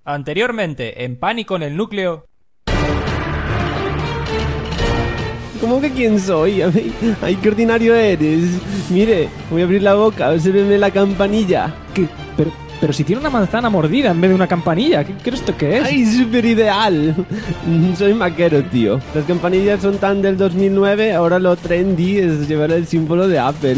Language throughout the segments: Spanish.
Anteriormente, en Pánico en el Núcleo. ¿Cómo que quién soy? Ay, qué ordinario eres. Mire, voy a abrir la boca, obsérveme la campanilla. ¿Qué? Pero si tiene una manzana mordida en vez de una campanilla, ¿qué esto qué es? ¡Ay, súper ideal! Soy maquero, tío. Las campanillas son tan del 2009, ahora lo trendy es llevar el símbolo de Apple.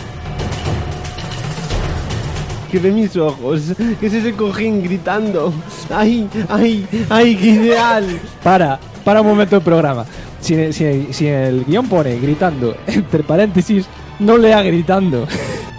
¿Qué ve mis ojos? ¿Qué es ese cojín gritando? ¡Ay, ay, ay, qué ideal! Para un momento el programa. Si el guión pone gritando, entre paréntesis, no lea gritando.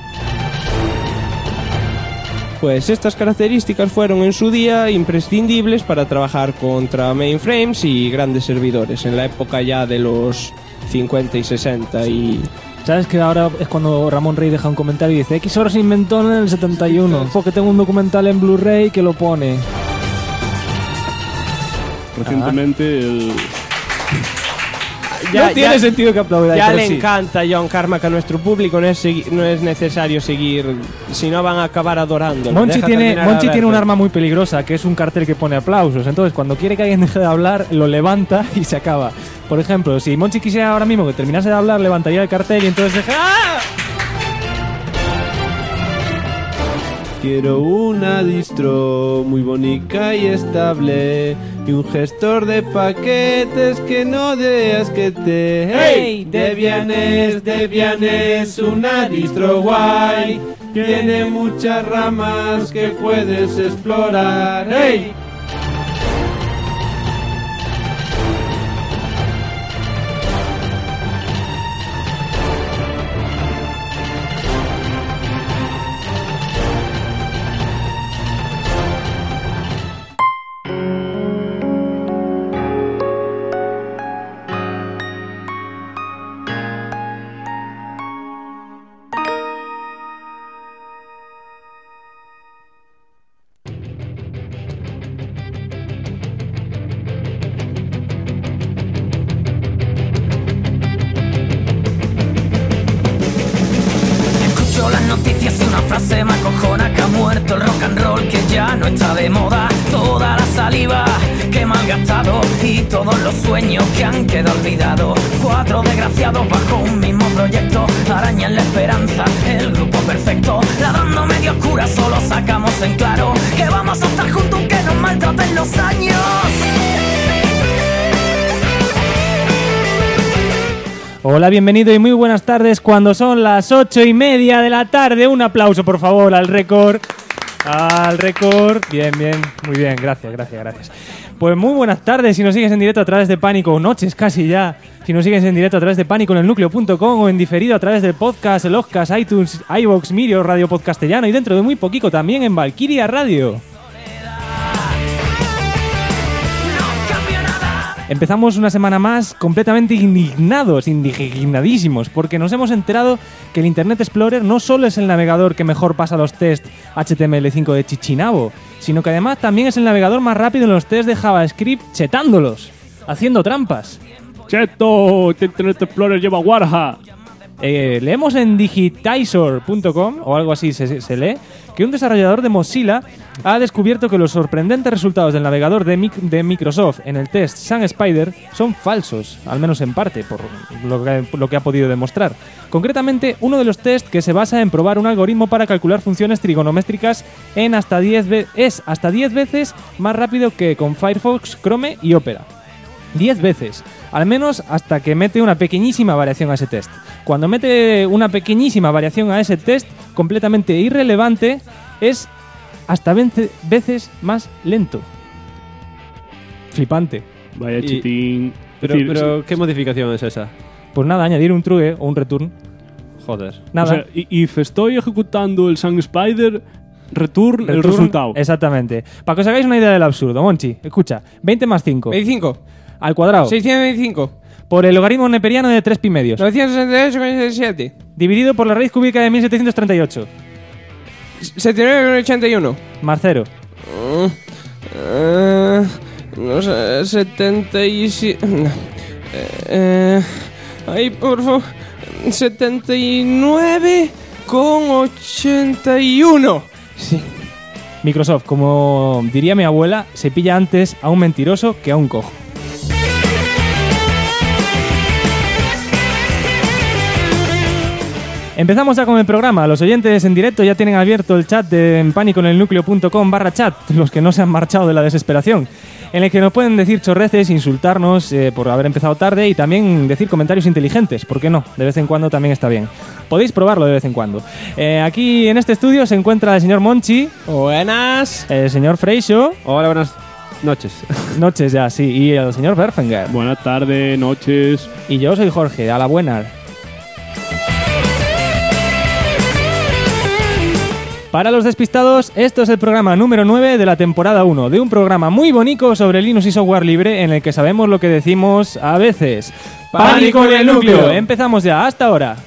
Pues estas características fueron en su día imprescindibles para trabajar contra mainframes y grandes servidores, en la época ya de los 50 y 60 y... ¿Sabes que ahora es cuando Ramón Rey deja un comentario y dice X horas se inventó en el 71? Porque tengo un documental en Blu-ray que lo pone. Recientemente No tiene sentido que aplauda. Ya le encanta John Carmack a nuestro público, no es necesario seguir, si no van a acabar adorándolo. Monchi tiene un arma muy peligrosa, que es un cartel que pone aplausos. Entonces, cuando quiere que alguien deje de hablar, lo levanta y se acaba. Por ejemplo, si Monchi quisiera ahora mismo que terminase de hablar, levantaría el cartel y entonces deja... ¡Ah! Quiero una distro muy bonita y estable y un gestor de paquetes que no deas que te... ¡Hey! Debian es una distro guay. Tiene muchas ramas que puedes explorar. ¡Hey! Se me acojona que ha muerto el rock and roll, que ya no está de moda. Toda la saliva que me han gastado y todos los sueños que han quedado olvidados. 4 desgraciados bajo un mismo proyecto arañan la esperanza, el grupo perfecto. La dando medio oscura solo sacamos en claro que vamos a estar juntos aunque nos maltraten los años. Hola, bienvenido y muy buenas tardes cuando son las 8:30 de la tarde. Un aplauso, por favor, al récord. Al récord. Bien, muy bien, gracias. Pues muy buenas tardes si nos sigues en directo a través de Pánico, o noches casi ya. Si nos sigues en directo a través de Pánico en el Núcleo.com o en diferido a través del podcast, el Oscars, iTunes, iVoox, Miro, Radio Podcastellano y dentro de muy poquito también en Valkyria Radio. Empezamos una semana más completamente indignadísimos, porque nos hemos enterado que el Internet Explorer no solo es el navegador que mejor pasa los test HTML5 de Chichinabo, sino que además también es el navegador más rápido en los test de JavaScript chetándolos, haciendo trampas. ¡Cheto! Internet Explorer lleva Warha. Leemos en digitizer.com, o algo así se lee, que un desarrollador de Mozilla ha descubierto que los sorprendentes resultados del navegador de Microsoft en el test Sun Spider son falsos, al menos en parte, por lo que ha podido demostrar. Concretamente, uno de los tests que se basa en probar un algoritmo para calcular funciones trigonométricas es hasta 10 veces más rápido que con Firefox, Chrome y Opera. 10 veces, al menos hasta que mete una pequeñísima variación a ese test. Cuando mete una pequeñísima variación a ese test, completamente irrelevante, es hasta 20 veces más lento. Flipante. Vaya chitín. Pero ¿qué modificación es esa? Pues nada, añadir un true o un return. Joder. Nada. O sea, y estoy ejecutando el Sun Spider, return el resultado. Exactamente. Para que os hagáis una idea del absurdo, Monchi, escucha. 20 más 5. 25. Al cuadrado. 625. Por el logaritmo neperiano de 3 pi medios. 968,67. Dividido por la raíz cúbica de 1738. 79,81. Más 0. No sé, 77. Ahí, por favor. 79,81. Sí. Microsoft, como diría mi abuela, se pilla antes a un mentiroso que a un cojo. Empezamos ya con el programa. Los oyentes en directo ya tienen abierto el chat de paniconelnucleo.com/chat, los que no se han marchado de la desesperación, en el que nos pueden decir chorreces, insultarnos por haber empezado tarde y también decir comentarios inteligentes. ¿Por qué no? De vez en cuando también está bien. Podéis probarlo de vez en cuando. Aquí en este estudio se encuentra el señor Monchi. Buenas. El señor Freixo. Hola, buenas noches. Noches ya, sí. Y el señor Berfinger. Buenas tardes, noches. Y yo soy Jorge, a la buena. Para los despistados, esto es el programa número 9 de la temporada 1, de un programa muy bonito sobre Linux y software libre en el que sabemos lo que decimos a veces. ¡Pánico en el núcleo! Empezamos ya, hasta ahora.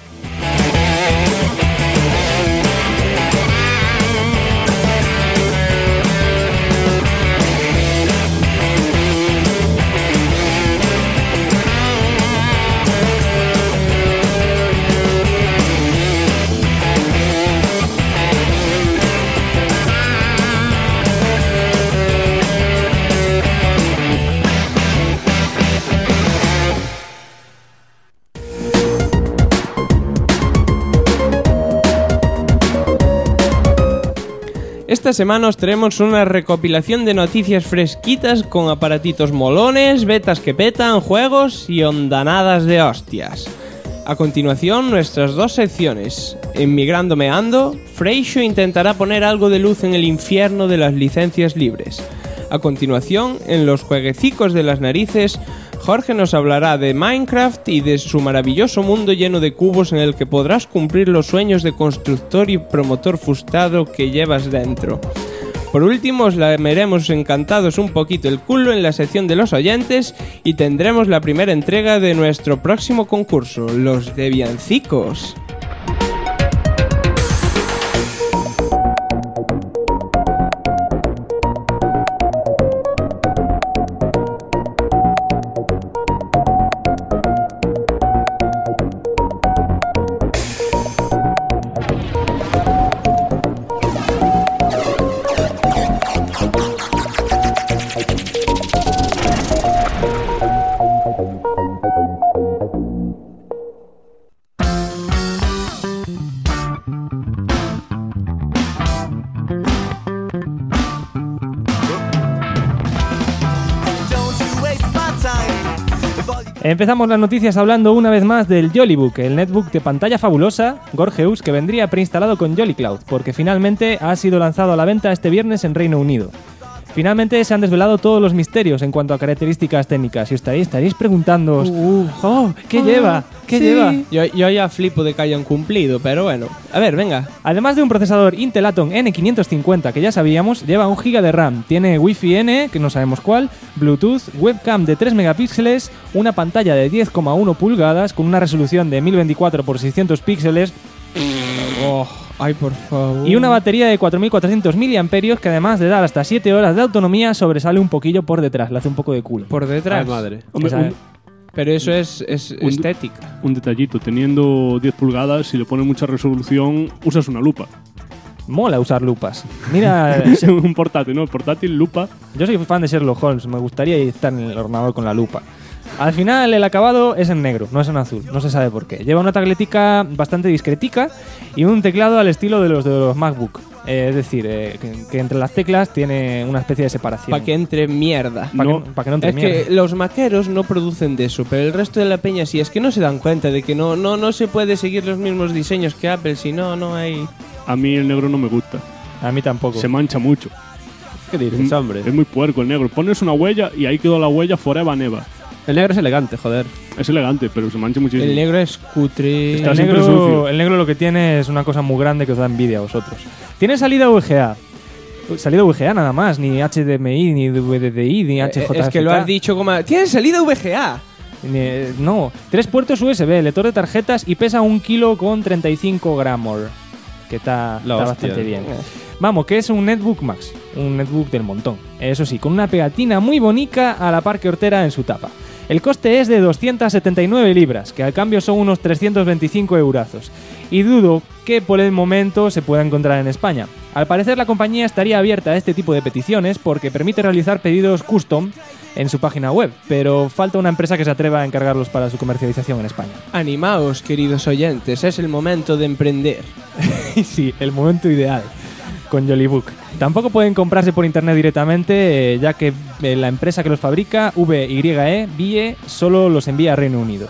Esta semana os traemos una recopilación de noticias fresquitas con aparatitos molones, betas que petan, juegos y ondanadas de hostias. A continuación, nuestras dos secciones. En Migrando Meando, Freixo intentará poner algo de luz en el infierno de las licencias libres. A continuación, en los jueguecicos de las narices, Jorge nos hablará de Minecraft y de su maravilloso mundo lleno de cubos en el que podrás cumplir los sueños de constructor y promotor frustrado que llevas dentro. Por último, os lameremos encantados un poquito el culo en la sección de los oyentes y tendremos la primera entrega de nuestro próximo concurso, los Deviancicos. Empezamos las noticias hablando una vez más del Jollybook, el netbook de pantalla fabulosa, Gorgeous, que vendría preinstalado con JollyCloud, porque finalmente ha sido lanzado a la venta este viernes en Reino Unido. Finalmente se han desvelado todos los misterios en cuanto a características técnicas y os estaréis preguntándoos ¿qué lleva? ¿Qué sí. lleva? Yo ya flipo de que hayan cumplido, pero bueno. A ver, venga. Además de un procesador Intel Atom N550 que ya sabíamos, lleva 1 GB de RAM, tiene Wi-Fi N, que no sabemos cuál, Bluetooth, webcam de 3 megapíxeles, una pantalla de 10,1 pulgadas con una resolución de 1024 x 600 píxeles. Ay, por favor. Y una batería de 4.400 mAh que además de dar hasta 7 horas de autonomía sobresale un poquillo por detrás, le hace un poco de culo. Por detrás. Ay, madre. Hombre, Pero eso es estética. un detallito, teniendo 10 pulgadas, si le pones mucha resolución, usas una lupa. Mola usar lupas. Mira, Un portátil, ¿no? El portátil, lupa. yo soy fan de Sherlock Holmes, me gustaría estar en el ordenador con la lupa. Al final el acabado es en negro, no es en azul, no se sabe por qué. Lleva una tabletica bastante discretica y un teclado al estilo de los MacBook. Es decir, que entre las teclas tiene una especie de separación. Para que entre mierda. Para No, que no entre Es mierda. que los maqueros no producen de eso, pero el resto de la peña sí. Es que no se dan cuenta de que no se puede seguir los mismos diseños que Apple, si no hay... A mí el negro no me gusta. A mí tampoco. Se mancha mucho. ¿Qué dices, hombre? Es muy puerco el negro. Pones una huella y ahí quedó la huella forever and ever. El negro es elegante, joder. Es elegante, pero se mancha muchísimo. El negro es cutre. Está El siempre sucio. el negro lo que tiene es una cosa muy grande que os da envidia a vosotros. Tiene salida VGA. Salida VGA nada más, ni HDMI, ni DVDI, ni HJFK. Es que lo has dicho como... ¡Tiene salida VGA! No, 3 puertos USB, lector de tarjetas y pesa 1 kg con 35 gramos. Que está La hostia. bastante bien. Vamos, que es un Netbook Max, un netbook del montón. Eso sí, con una pegatina muy bonita a la par que hortera en su tapa. El coste es de 279 libras, que al cambio son unos 325 eurazos. Y dudo que por el momento se pueda encontrar en España. Al parecer la compañía estaría abierta a este tipo de peticiones porque permite realizar pedidos custom en su página web, pero falta una empresa que se atreva a encargarlos para su comercialización en España. Animaos, queridos oyentes, es el momento de emprender. Sí, el momento ideal con Jollybook. Tampoco pueden comprarse por internet directamente, ya que la empresa que los fabrica, VYE, solo los envía a Reino Unido.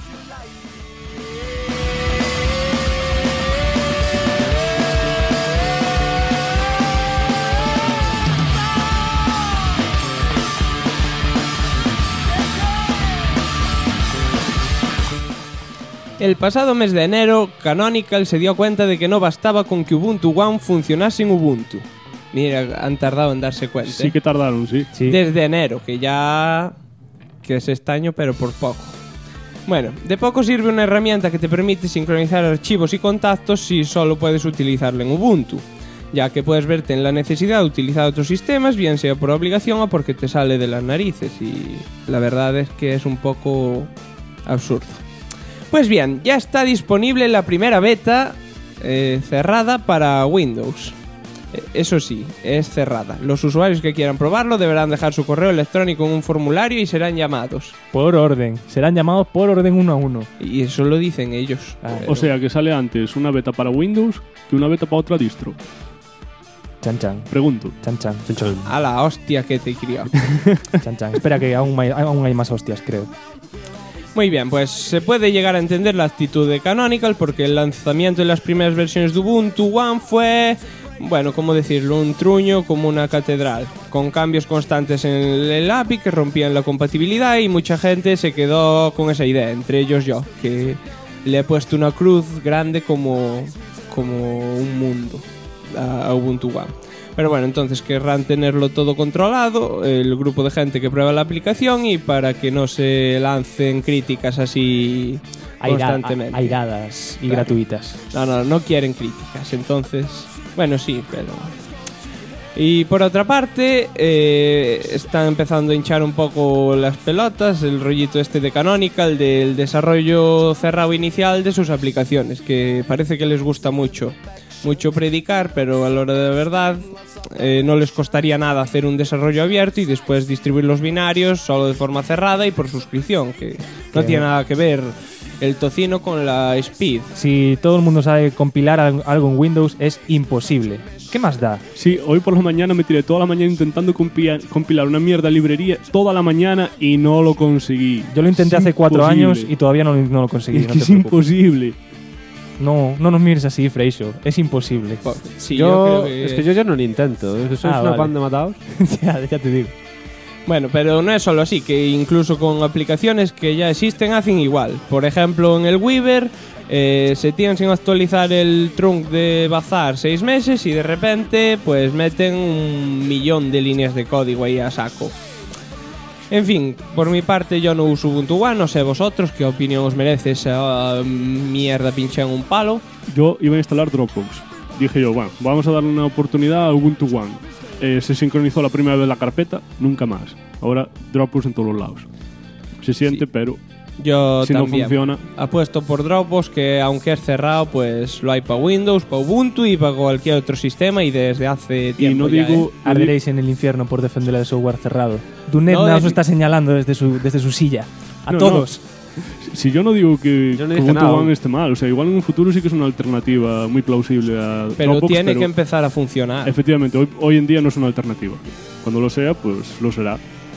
El pasado mes de enero, Canonical se dio cuenta de que no bastaba con que Ubuntu One funcionase en Ubuntu. Mira, han tardado en darse cuenta. Sí que tardaron, sí. Desde enero, que es este año, pero por poco. Bueno, de poco sirve una herramienta que te permite sincronizar archivos y contactos si solo puedes utilizarla en Ubuntu, ya que puedes verte en la necesidad de utilizar otros sistemas, bien sea por obligación o porque te sale de las narices, y la verdad es que es un poco absurdo. Pues bien, ya está disponible la primera beta cerrada para Windows. Eso sí, es cerrada. Los usuarios que quieran probarlo deberán dejar su correo electrónico en un formulario y serán llamados. Por orden. Serán llamados por orden 1 a 1. Y eso lo dicen ellos. O sea que sale antes una beta para Windows que una beta para otra distro. Chan chan. Pregunto. Chan chan. A la hostia que te crió. Chan chan. Espera que aún hay más hostias, creo. Muy bien, pues se puede llegar a entender la actitud de Canonical porque el lanzamiento de las primeras versiones de Ubuntu One fue, bueno, ¿cómo decirlo? Un truño como una catedral, con cambios constantes en el API que rompían la compatibilidad y mucha gente se quedó con esa idea, entre ellos yo, que le he puesto una cruz grande como un mundo a Ubuntu One. Pero bueno, entonces querrán tenerlo todo controlado, el grupo de gente que prueba la aplicación, y para que no se lancen críticas así constantemente. Airadas y Claro. gratuitas. No quieren críticas, entonces... Bueno, sí, pero... Y por otra parte, están empezando a hinchar un poco las pelotas, el rollito este de Canonical, del desarrollo cerrado inicial de sus aplicaciones, que parece que les gusta mucho predicar, pero a la hora de verdad no les costaría nada hacer un desarrollo abierto y después distribuir los binarios solo de forma cerrada y por suscripción, que no tiene nada que ver el tocino con la speed. Si todo el mundo sabe compilar algo en Windows, es imposible. ¿Qué más da? Sí, hoy por la mañana me tiré toda la mañana intentando compilar una mierda librería toda la mañana y no lo conseguí. Yo lo intenté Es hace 4 imposible. años y todavía no lo conseguí. Es no que te es preocupes. imposible. No nos mires así, Freixo. Es imposible. Sí, yo creo que... Es que yo no lo intento. Es que sois una vale. banda de matados. ya te digo. Bueno, pero no es solo así, que incluso con aplicaciones que ya existen hacen igual. Por ejemplo, en el Weaver se tienen sin actualizar el trunk de Bazar 6 meses y de repente pues meten 1.000.000 de líneas de código ahí a saco. En fin, por mi parte yo no uso Ubuntu One, no sé vosotros qué opinión os merece esa mierda pinchada en un palo. Yo iba a instalar Dropbox. Dije yo, bueno, vamos a darle una oportunidad a Ubuntu One. Se sincronizó la primera vez la carpeta, nunca más. Ahora Dropbox en todos los lados. Se siente, pero Yo si también no funciona... apuesto por Dropbox, que aunque es cerrado, pues lo hay para Windows, para Ubuntu y para cualquier otro sistema y desde hace tiempo. Y no ya, digo... Arderéis en el infierno por defender el software cerrado. Dunet No, os está señalando desde su silla. A No, todos. Si yo no digo que Yo no dije Ubuntu nada. One esté mal, o sea, igual en un futuro sí que es una alternativa muy plausible a Pero Dropbox, tiene pero que empezar a funcionar. efectivamente, hoy en día no es una alternativa. Cuando lo sea, pues lo será.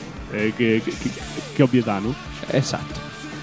Qué obviedad, ¿no? Exacto.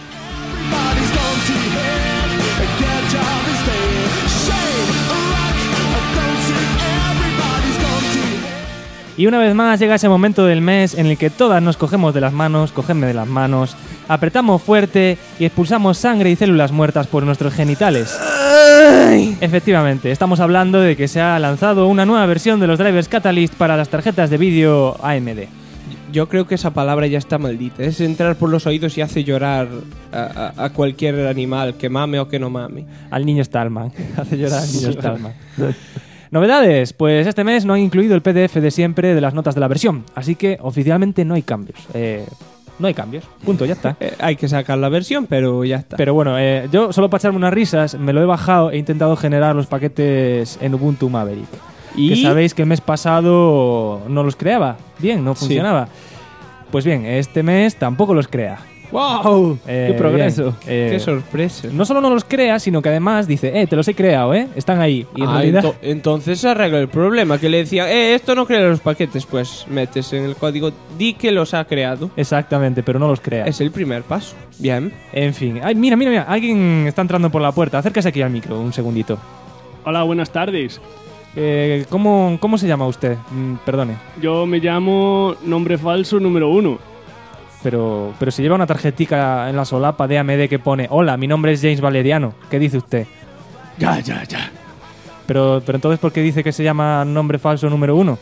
Y una vez más llega ese momento del mes en el que todas nos cogemos de las manos, cogedme de las manos, apretamos fuerte y expulsamos sangre y células muertas por nuestros genitales. Efectivamente, estamos hablando de que se ha lanzado una nueva versión de los drivers Catalyst para las tarjetas de vídeo AMD. Yo creo que esa palabra ya está maldita. Es entrar por los oídos y hace llorar a cualquier animal, que mame o que no mame. Al niño Stallman. Hace llorar al niño Stallman. Novedades, pues este mes no han incluido el PDF de siempre de las notas de la versión, así que oficialmente no hay cambios. No hay cambios, punto, ya está. Hay que sacar la versión, pero ya está. Pero bueno, yo solo para echarme unas risas me lo he bajado e intentado generar los paquetes en Ubuntu Maverick. ¿Y? Que sabéis que el mes pasado no los creaba. Bien, no funcionaba. Pues bien, este mes tampoco los crea. ¡Wow! ¡Qué progreso! bien, ¡Qué sorpresa! No solo no los crea, sino que además dice, te los he creado, están ahí. Y en realidad... entonces se arregla el problema, que le decían, esto no crea los paquetes, pues metes en el código, di que los ha creado. Exactamente, pero no los crea. Es el primer paso. Bien. En fin. Ay, mira, alguien está entrando por la puerta. Acércase aquí al micro, un segundito. Hola, buenas tardes. ¿Cómo se llama usted? Perdone. Yo me llamo Nombre Falso número 1. Pero si lleva una tarjetica en la solapa de AMD que pone hola, mi nombre es James Valeriano. ¿Qué dice usted? Ya. Pero entonces, ¿por qué dice que se llama nombre falso número 1?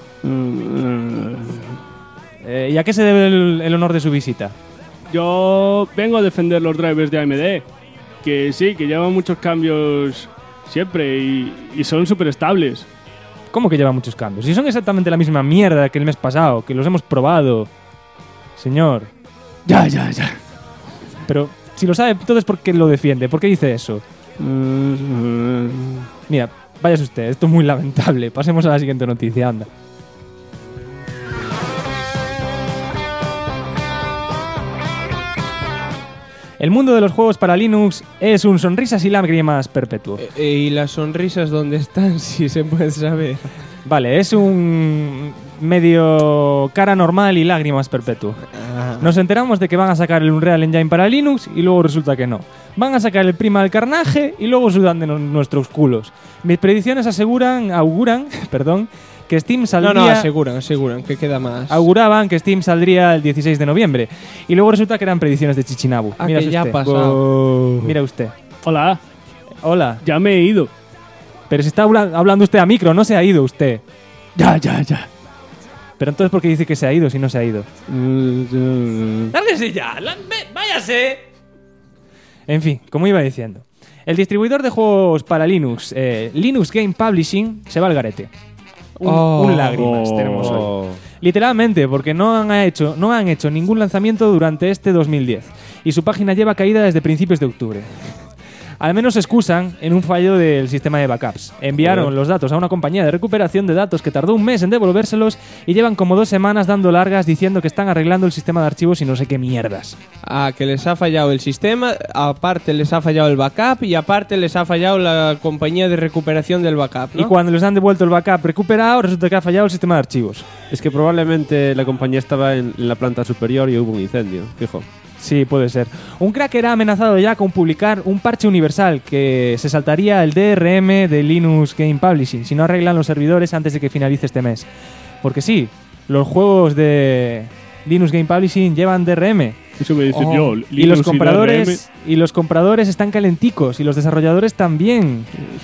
¿Y a qué se debe el honor de su visita? Yo vengo a defender los drivers de AMD. Que sí, que llevan muchos cambios siempre y son súper estables. ¿Cómo que lleva muchos cambios? Si son exactamente la misma mierda que el mes pasado, que los hemos probado. Señor. Ya. Pero si lo sabe, entonces ¿por qué lo defiende? ¿Por qué dice eso? Mira, váyase usted, esto es muy lamentable. Pasemos a la siguiente noticia, anda. El mundo de los juegos para Linux es un sonrisas y lágrimas perpetuo. ¿Y las sonrisas dónde están? Si se puede saber. Vale, es un medio cara normal y lágrimas perpetuo. Nos enteramos de que van a sacar el Unreal Engine para Linux y luego resulta que no. Van a sacar el Primal Carnage y luego sudan de nuestros culos. Mis predicciones auguran, que Steam saldría... No, aseguran, que queda más. Auguraban que Steam saldría el 16 de noviembre. Y luego resulta que eran predicciones de Chichinabu. Mira que usted. ya ha pasado. Mira usted. Hola, ya me he ido. Pero si está hablando usted a micro, no se ha ido usted. Ya. Pero entonces, ¿por qué dice que se ha ido si no se ha ido? ¡Lárguese ya! ¡Váyase! En fin, como iba diciendo. El distribuidor de juegos para Linux, Linux Game Publishing, se va al garete. Un lágrimas tenemos hoy. Literalmente, porque no han hecho ningún lanzamiento durante este 2010. Y su página lleva caída desde principios de octubre. Al menos se excusan en un fallo del sistema de backups. Enviaron los datos a una compañía de recuperación de datos que tardó un mes en devolvérselos y llevan como 2 semanas dando largas diciendo que están arreglando el sistema de archivos y no sé qué mierdas. Que les ha fallado el sistema, aparte les ha fallado el backup y aparte les ha fallado la compañía de recuperación del backup, ¿no? Y cuando les han devuelto el backup recuperado, resulta que ha fallado el sistema de archivos. Es que probablemente la compañía estaba en la planta superior y hubo un incendio, fijo. Sí, puede ser. Un cracker ha amenazado ya con publicar un parche universal que se saltaría el DRM de Linux Game Publishing si no arreglan los servidores antes de que finalice este mes. Porque sí, los juegos de Linux Game Publishing llevan DRM. Eso me dice yo. Y los compradores están calenticos y los desarrolladores también.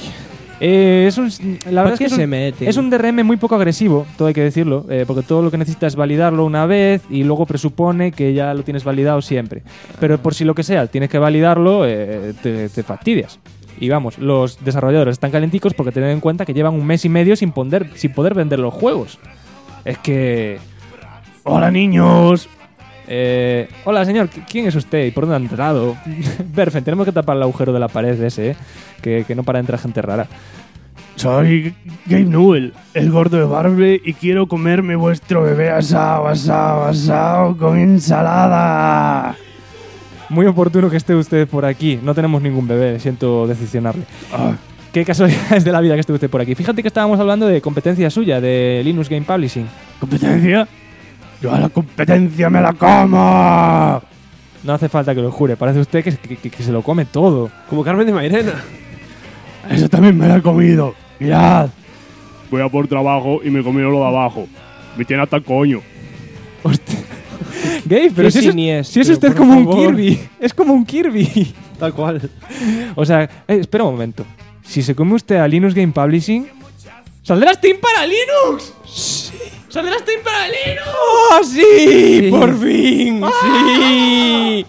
La verdad es un DRM muy poco agresivo, todo hay que decirlo, porque todo lo que necesitas es validarlo una vez y luego presupone que ya lo tienes validado siempre. Pero por si lo que sea tienes que validarlo, te fastidias. Y vamos, los desarrolladores están calenticos porque tened en cuenta que llevan un mes y medio sin poder vender los juegos. Es que... ¡Hola, niños! Hola, señor, ¿quién es usted y por dónde ha entrado? Berfen, tenemos que tapar el agujero de la pared ese, que no para de entrar gente rara. Soy Gabe Newell, el gordo de Barble, y quiero comerme vuestro bebé asado con ensalada. Muy oportuno que esté usted por aquí. No tenemos ningún bebé, siento decepcionarle. Qué casualidades de la vida que esté usted por aquí. Fíjate que estábamos hablando de competencia suya, de Linux Game Publishing. ¿Competencia? ¡Yo a la competencia me la como! No hace falta que lo jure, parece usted que se lo come todo. Como Carmen de Mairena. Eso también me lo he comido. Mirad. Voy a por trabajo y me comí lo de abajo. Me tiene hasta el coño. Hostia. Gabe, pero si es usted como un Kirby. Es como un Kirby. Tal cual. O sea, espera un momento. Si se come usted a Linux Game Publishing, ¿saldrá Steam para Linux? Sí. ¿Saldrá Steam para Linux? ¡Oh, sí! ¡Por fin! ¡Sí!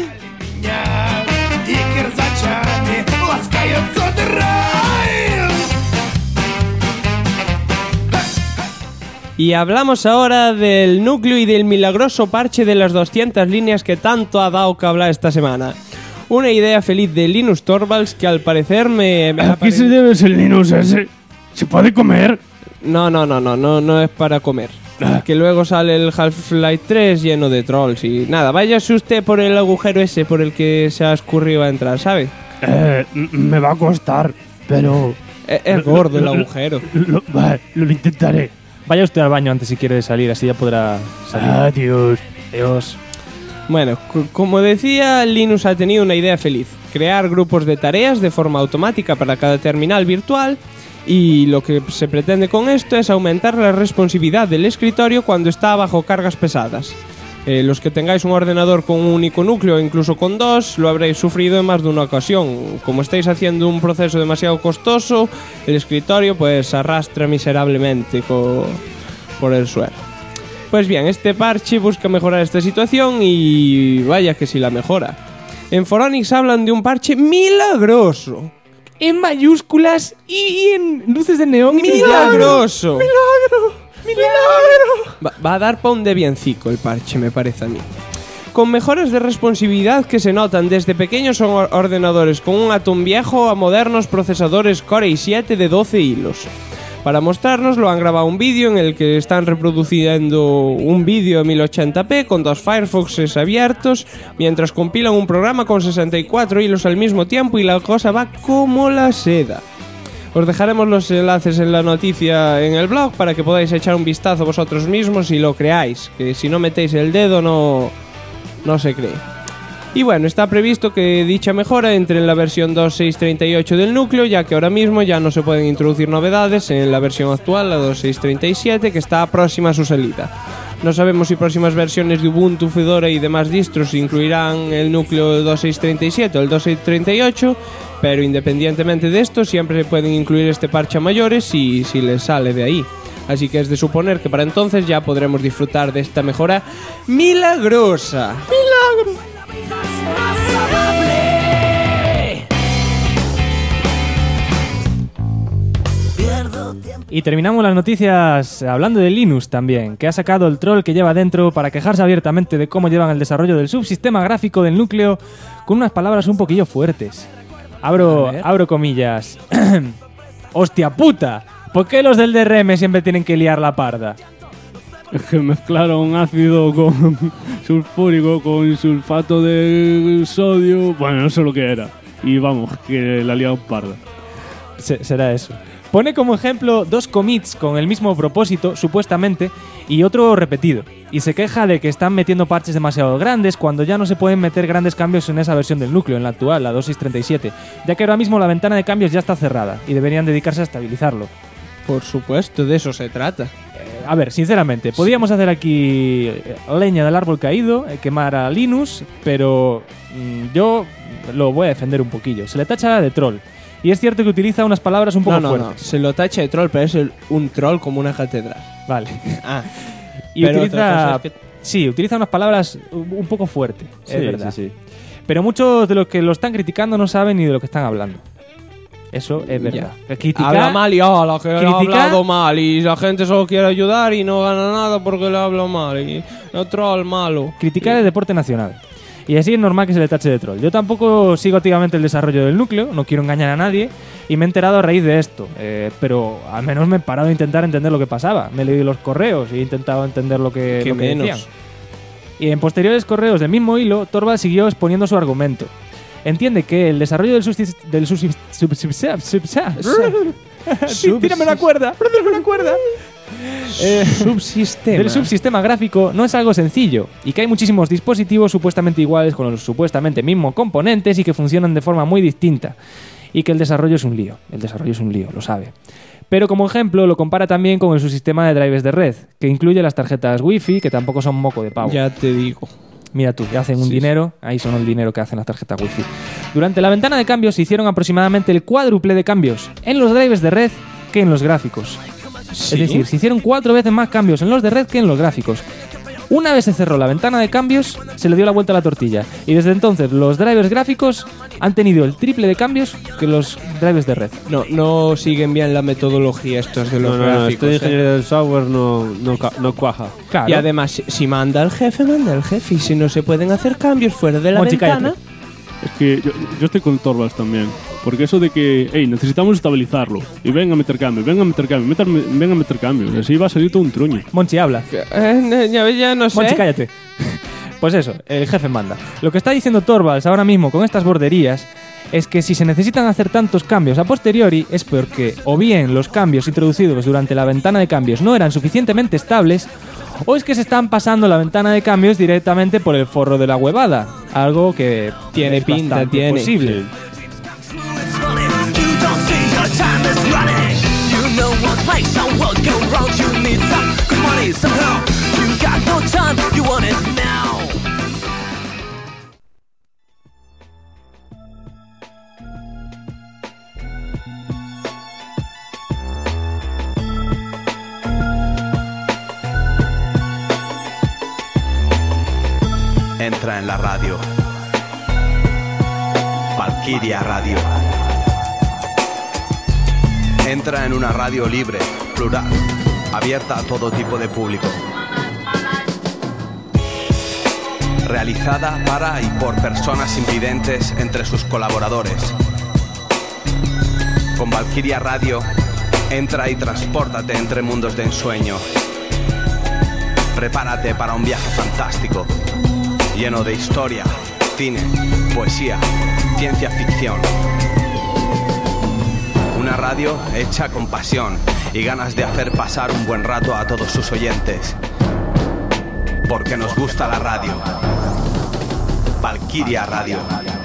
Y hablamos ahora del núcleo y del milagroso parche de las 200 líneas que tanto ha dado que hablar esta semana. Una idea feliz de Linus Torvalds que al parecer me ¿A qué se debe ese Linux ese? ¿Se puede comer? No es para comer. Que luego sale el Half-Life 3 lleno de trolls y nada. Váyase usted por el agujero ese por el que se ha escurrido a entrar, ¿sabe? Me va a costar, pero... Es gordo el agujero. Lo intentaré. Vaya usted al baño antes si quiere salir, así ya podrá salir. Adiós. Adiós. Bueno, como decía, Linus ha tenido una idea feliz. Crear grupos de tareas de forma automática para cada terminal virtual. Y lo que se pretende con esto es aumentar la responsividad del escritorio cuando está bajo cargas pesadas. Los que tengáis un ordenador con un único núcleo, incluso con dos, lo habréis sufrido en más de una ocasión. Como estáis haciendo un proceso demasiado costoso, el escritorio pues arrastra miserablemente por el suelo. Pues bien, este parche busca mejorar esta situación y vaya que sí la mejora. En Phoronix hablan de un parche milagroso. En mayúsculas y en luces de neón. ¡Milagroso! Va a dar pa' un debiancico el parche, me parece a mí. Con mejoras de responsividad que se notan desde pequeños ordenadores con un Atom viejo a modernos procesadores Core i7 de 12 hilos. Para mostrárnoslo han grabado un vídeo en el que están reproduciendo un vídeo en 1080p con dos Firefoxes abiertos mientras compilan un programa con 64 hilos al mismo tiempo y la cosa va como la seda. Os dejaremos los enlaces en la noticia en el blog para que podáis echar un vistazo vosotros mismos y lo creáis, que si no metéis el dedo no se cree. Y bueno, está previsto que dicha mejora entre en la versión 2.638 del núcleo, ya que ahora mismo ya no se pueden introducir novedades en la versión actual, la 2.637, que está próxima a su salida. No sabemos si próximas versiones de Ubuntu, Fedora y demás distros incluirán el núcleo 2.637 o el 2.638, pero independientemente de esto, siempre pueden incluir este parche a mayores si les sale de ahí. Así que es de suponer que para entonces ya podremos disfrutar de esta mejora milagrosa. ¡Milagro! Y terminamos las noticias hablando de Linus también, que ha sacado el troll que lleva dentro para quejarse abiertamente de cómo llevan el desarrollo del subsistema gráfico del núcleo con unas palabras un poquillo fuertes. Abro comillas. ¡Hostia puta! ¿Por qué los del DRM siempre tienen que liar la parda? Es que mezclaron ácido con sulfúrico con sulfato de sodio. Bueno, no sé lo que era. Y vamos, que la liaron parda. Será eso. Pone como ejemplo 2 commits con el mismo propósito, supuestamente, y otro repetido. Y se queja de que están metiendo parches demasiado grandes cuando ya no se pueden meter grandes cambios en esa versión del núcleo, en la actual, la 2.637, ya que ahora mismo la ventana de cambios ya está cerrada y deberían dedicarse a estabilizarlo. Por supuesto, de eso se trata. A ver, sinceramente, podríamos hacer aquí leña del árbol caído, quemar a Linus, pero yo lo voy a defender un poquillo. Se le tacha de troll. Y es cierto que utiliza unas palabras un poco fuertes. No, se lo tacha de troll, pero es un troll como una catedral. Vale. Y pero utiliza... otra cosa es que... Sí, utiliza unas palabras un poco fuertes, Sí, es verdad. sí. Pero muchos de los que lo están criticando no saben ni de lo que están hablando. Eso es verdad. Habla mal y la que ha hablado mal y la gente solo quiere ayudar y no gana nada porque le habla mal y no troll malo. Criticar el deporte nacional. Y así es normal que se le tache de troll. Yo tampoco sigo activamente el desarrollo del núcleo, no quiero engañar a nadie, y me he enterado a raíz de esto. Pero al menos me he parado a intentar entender lo que pasaba. Me he leído los correos y he intentado entender lo que decían. Y en posteriores correos del mismo hilo, Torvald siguió exponiendo su argumento. Entiende que el desarrollo del subsistema gráfico no es algo sencillo y que hay muchísimos dispositivos supuestamente iguales con los supuestamente mismos componentes y que funcionan de forma muy distinta y que el desarrollo es un lío. El desarrollo es un lío, lo sabe. Pero como ejemplo lo compara también con el subsistema de drivers de red, que incluye las tarjetas Wi-Fi, que tampoco son moco de pavo. Ya te digo. Mira tú, ya hacen un dinero, ahí son el dinero que hacen las tarjetas Wi-Fi. Durante la ventana de cambios se hicieron aproximadamente el cuádruple de cambios en los drivers de red que en los gráficos. ¿Sí? Es decir, se hicieron 4 veces más cambios en los de red que en los gráficos. Una vez se cerró la ventana de cambios, se le dio la vuelta a la tortilla. Y desde entonces los drivers gráficos han tenido el triple de cambios que los drivers de red. No siguen bien la metodología estos de los gráficos. Este ingeniero del software no cuaja. Claro. Y además, si manda el jefe, manda el jefe. Y si no se pueden hacer cambios fuera de la Monchi, ventana... cállate. Es que yo estoy con Torvalds también. Porque eso de que, necesitamos estabilizarlo. Y venga a meter cambio, venga a meter cambio. Y así va a salir todo un truño. Monchi, habla. Ya no sé. Monchi, cállate. Pues eso, el jefe manda. Lo que está diciendo Torvalds ahora mismo con estas borderías es que si se necesitan hacer tantos cambios a posteriori es porque o bien los cambios introducidos durante la ventana de cambios no eran suficientemente estables, o es que se están pasando la ventana de cambios directamente por el forro de la huevada. Algo que Tiene es pinta, bastante tiene. posible. Entra en la radio. Valkyria Radio. Entra en una radio libre, plural, abierta a todo tipo de público. Realizada para y por personas invidentes entre sus colaboradores. Con Valkyria Radio, entra y transpórtate entre mundos de ensueño. Prepárate para un viaje fantástico, lleno de historia, cine, poesía, ciencia ficción. Una radio hecha con pasión y ganas de hacer pasar un buen rato a todos sus oyentes. Porque nos gusta la radio. Valkyria Radio.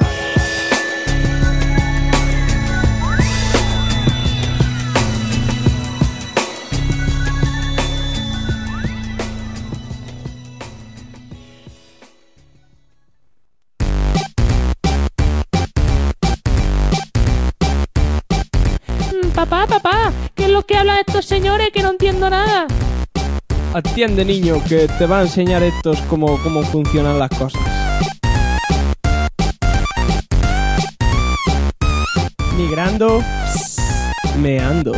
Papá, ¿qué es lo que hablan estos señores que no entiendo nada? Atiende, niño, que te va a enseñar estos cómo funcionan las cosas. Migrando, meando.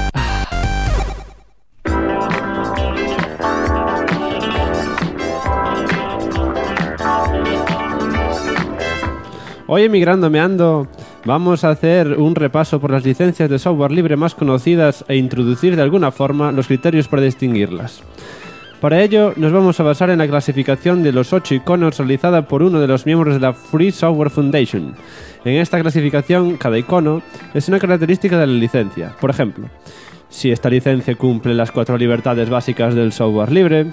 Hoy Migrando Meando vamos a hacer un repaso por las licencias de software libre más conocidas e introducir de alguna forma los criterios para distinguirlas. Para ello nos vamos a basar en la clasificación de los 8 iconos realizada por uno de los miembros de la Free Software Foundation. En esta clasificación, cada icono es una característica de la licencia. Por ejemplo, si esta licencia cumple las 4 libertades básicas del software libre,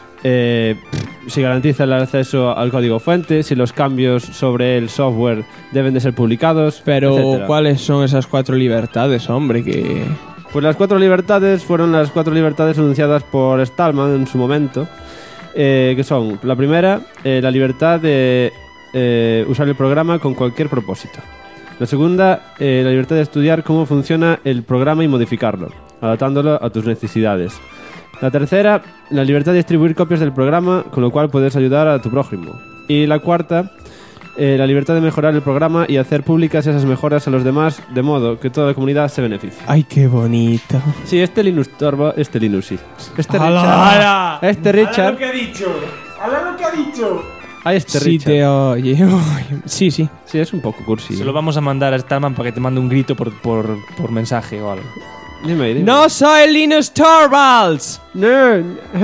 si garantiza el acceso al código fuente, si los cambios sobre el software deben de ser publicados, Pero, etcétera. ¿cuáles son esas 4 libertades, hombre? Que... Pues las 4 libertades fueron las 4 libertades anunciadas por Stallman en su momento, que son, la primera, la libertad de usar el programa con cualquier propósito. La segunda, la libertad de estudiar cómo funciona el programa y modificarlo, adaptándolo a tus necesidades. La tercera, la libertad de distribuir copias del programa, con lo cual puedes ayudar a tu prójimo. Y la cuarta, la libertad de mejorar el programa y hacer públicas esas mejoras a los demás, de modo que toda la comunidad se beneficie. ¡Ay, qué bonito! Sí, este Linux Torva, este Linux sí. Este ¡Hala, Richard. hala! Este Richard. ha dicho! ¡Hala lo que ha dicho! A este Sí Richard. te oye. Sí. Sí, es un poco cursi. Se lo vamos a mandar a Stallman para que te mande un grito por mensaje o algo. Dime. ¡No soy Linus Torvalds! No.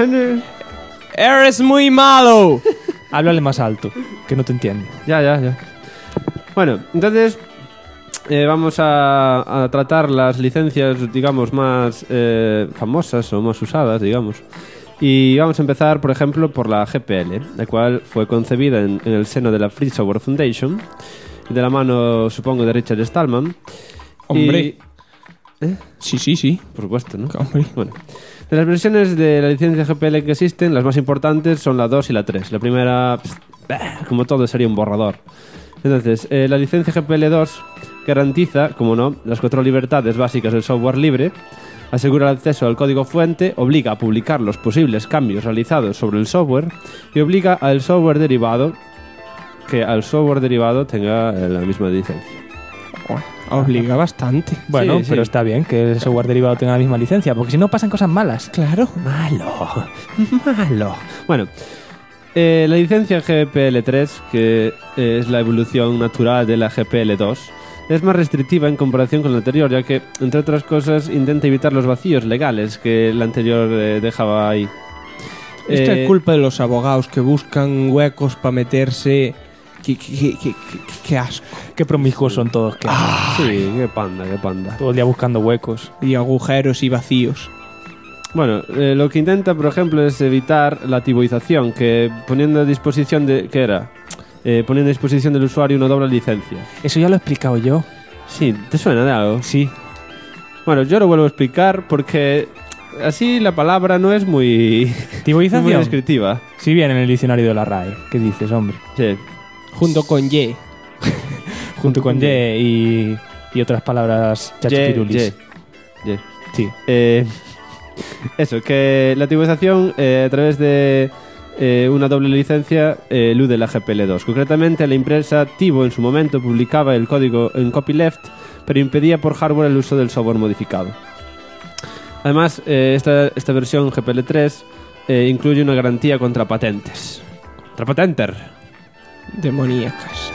¡Eres muy malo! Háblale más alto, que no te entiende. Ya. Bueno, entonces vamos a tratar las licencias, digamos, más famosas o más usadas, digamos. Y vamos a empezar, por ejemplo, por la GPL, la cual fue concebida en el seno de la Free Software Foundation, de la mano, supongo, de Richard Stallman. Hombre. Y- Sí. por supuesto, ¿no? Hombre. Bueno, de las versiones de la licencia GPL que existen, las más importantes son la 2 y la 3. La primera, como todo, sería un borrador. Entonces, la licencia GPL 2 garantiza, como no, las 4 libertades básicas del software libre, asegura el acceso al código fuente, obliga a publicar los posibles cambios realizados sobre el software y obliga al software derivado que al software derivado tenga la misma licencia. Obliga bastante. Bueno, Sí, pero sí. está bien que el software derivado tenga la misma licencia, porque si no pasan cosas malas. Claro. Malo. Bueno, la licencia GPL3, que es la evolución natural de la GPL2, es más restrictiva en comparación con la anterior, ya que, entre otras cosas, intenta evitar los vacíos legales que la anterior dejaba ahí. Esto es culpa de los abogados que buscan huecos para meterse. Qué asco. Qué promiscuos son todos. Sí, qué panda. Todo el día buscando huecos. Y agujeros y vacíos. Bueno, lo que intenta, por ejemplo, es evitar la tiboización, que poniendo a disposición de... ¿Qué era? Poniendo a disposición del usuario una doble licencia. Eso ya lo he explicado yo. Sí, ¿te suena de algo? Sí. Bueno, yo lo vuelvo a explicar porque así la palabra no es muy... ¿Tiboización? muy descriptiva. Sí viene en el diccionario de la RAE. ¿Qué dices, hombre? Sí. Junto con Y. Junto con Y y otras palabras chachipirulis. Y. Sí. Eso, que la tiboización a través de una doble licencia elude la GPL2. Concretamente, la empresa Tibo en su momento publicaba el código en copyleft, pero impedía por hardware el uso del software modificado. Además, esta versión GPL3 incluye una garantía contra patentes. ¡Contra patenter! Demoníacas.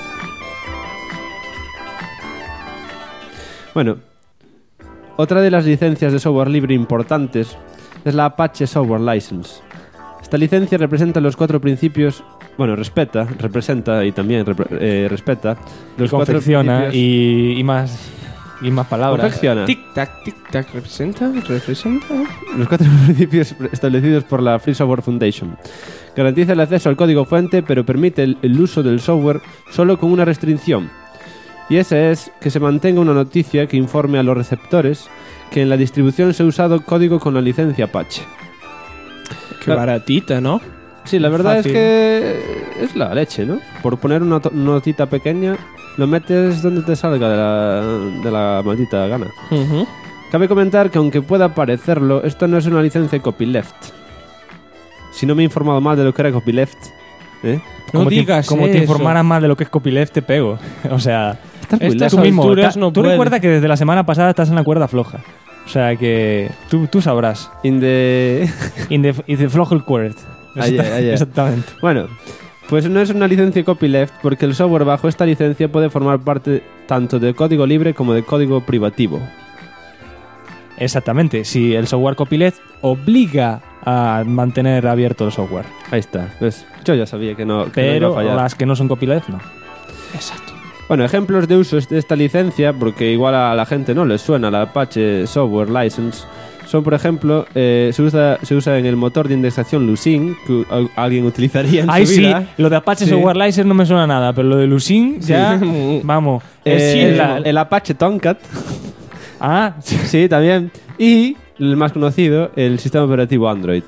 Bueno, otra de las licencias de software libre importantes es la Apache Software License. Esta licencia representa los 4 principios... Bueno, representa y también respeta los 4 confecciona principios... y más palabras. Confecciona. Tic-tac, representa. Los 4 principios establecidos por la Free Software Foundation. Garantiza el acceso al código fuente, pero permite el uso del software solo con una restricción. Y esa es que se mantenga una noticia que informe a los receptores que en la distribución se ha usado código con la licencia Apache. Qué baratita, ¿no? Sí, la verdad Fácil. es que es la leche, ¿no? Por poner una notita pequeña, lo metes donde te salga de la maldita gana. Cabe comentar que aunque pueda parecerlo, esto no es una licencia copyleft. Si no me he informado mal de lo que era copyleft, ¿eh? No digas como te eso. informaras más de lo que es copyleft, te pego. O sea, Estas tú mismo. alturas no tú pueden. recuerda que desde la semana pasada estás en la cuerda floja. O sea que tú sabrás. In the... In the flojo cord. Ayer. Exactamente. Bueno, pues no es una licencia copyleft porque el software bajo esta licencia puede formar parte tanto de código libre como de código privativo. Exactamente. Si el software copyleft obliga a mantener abierto el software. Ahí está, ¿ves? Yo ya sabía que no iba Pero a fallar. las que no son copyleft, no. Exacto. Bueno, ejemplos de uso de esta licencia, porque igual a la gente no les suena la Apache Software License, son, por ejemplo, se usa en el motor de indexación Lucene, que alguien utilizaría en Ay, su sí, vida. lo de Apache Sí. Software License no me suena nada, pero lo de Lucene ya, vamos. El Apache Tomcat, Ah, sí, también. Y el más conocido, el sistema operativo Android.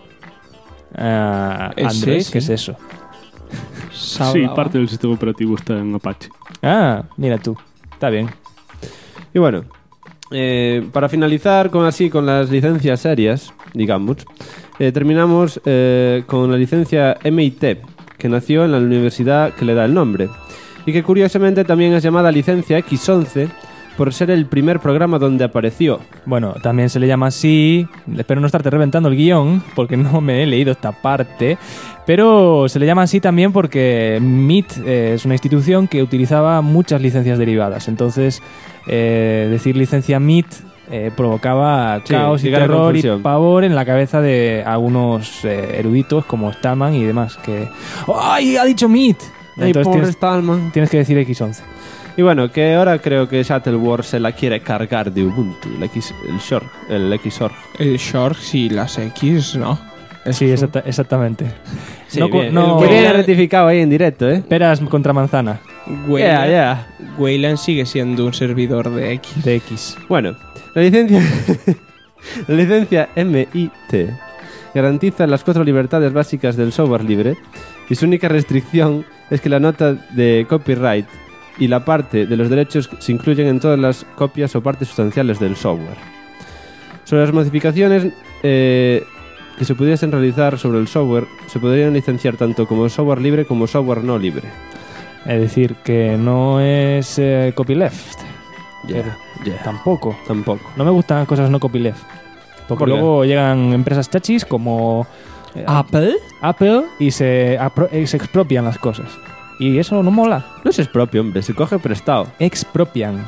Android, sí. ¿qué es eso? Sí, parte del sistema operativo está en Apache. Ah, mira tú, está bien. Y bueno, para finalizar con las licencias serias, digamos, terminamos con la licencia MIT, que nació en la universidad que le da el nombre, y que curiosamente también es llamada licencia X11 por ser el primer programa donde apareció. Bueno, también se le llama así, espero no estarte reventando el guión, porque no me he leído esta parte, pero se le llama así también porque MIT es una institución que utilizaba muchas licencias derivadas, entonces decir licencia MIT provocaba Sí, caos y gran terror y confusión. pavor en la cabeza de algunos eruditos como Stallman y demás, que ¡ay, ha dicho MIT! Entonces tienes que decir X11. Y bueno, que ahora creo que Shuttleworth se la quiere cargar de Ubuntu, el Xorg. El short, sí, las X, ¿no? Sí, exactamente. Sí, No, bien. no- Muy bien rectificado ahí en directo, ¿eh? Peras contra manzana Wayland, Wayland sigue siendo un servidor de X. de X. Bueno, la licencia la licencia MIT garantiza las 4 libertades básicas del software libre y su única restricción es que la nota de copyright y la parte de los derechos se incluyen en todas las copias o partes sustanciales del software. Sobre las modificaciones que se pudiesen realizar sobre el software, se podrían licenciar tanto como software libre como software no libre. Es decir, que no es copyleft. Tampoco. Tampoco. No me gustan las cosas no copyleft. Porque ¿Por qué? luego llegan empresas chachis como ¿Apple? Apple y se expropian las cosas. Y eso no mola. No es propio, hombre, se coge prestado. Expropian.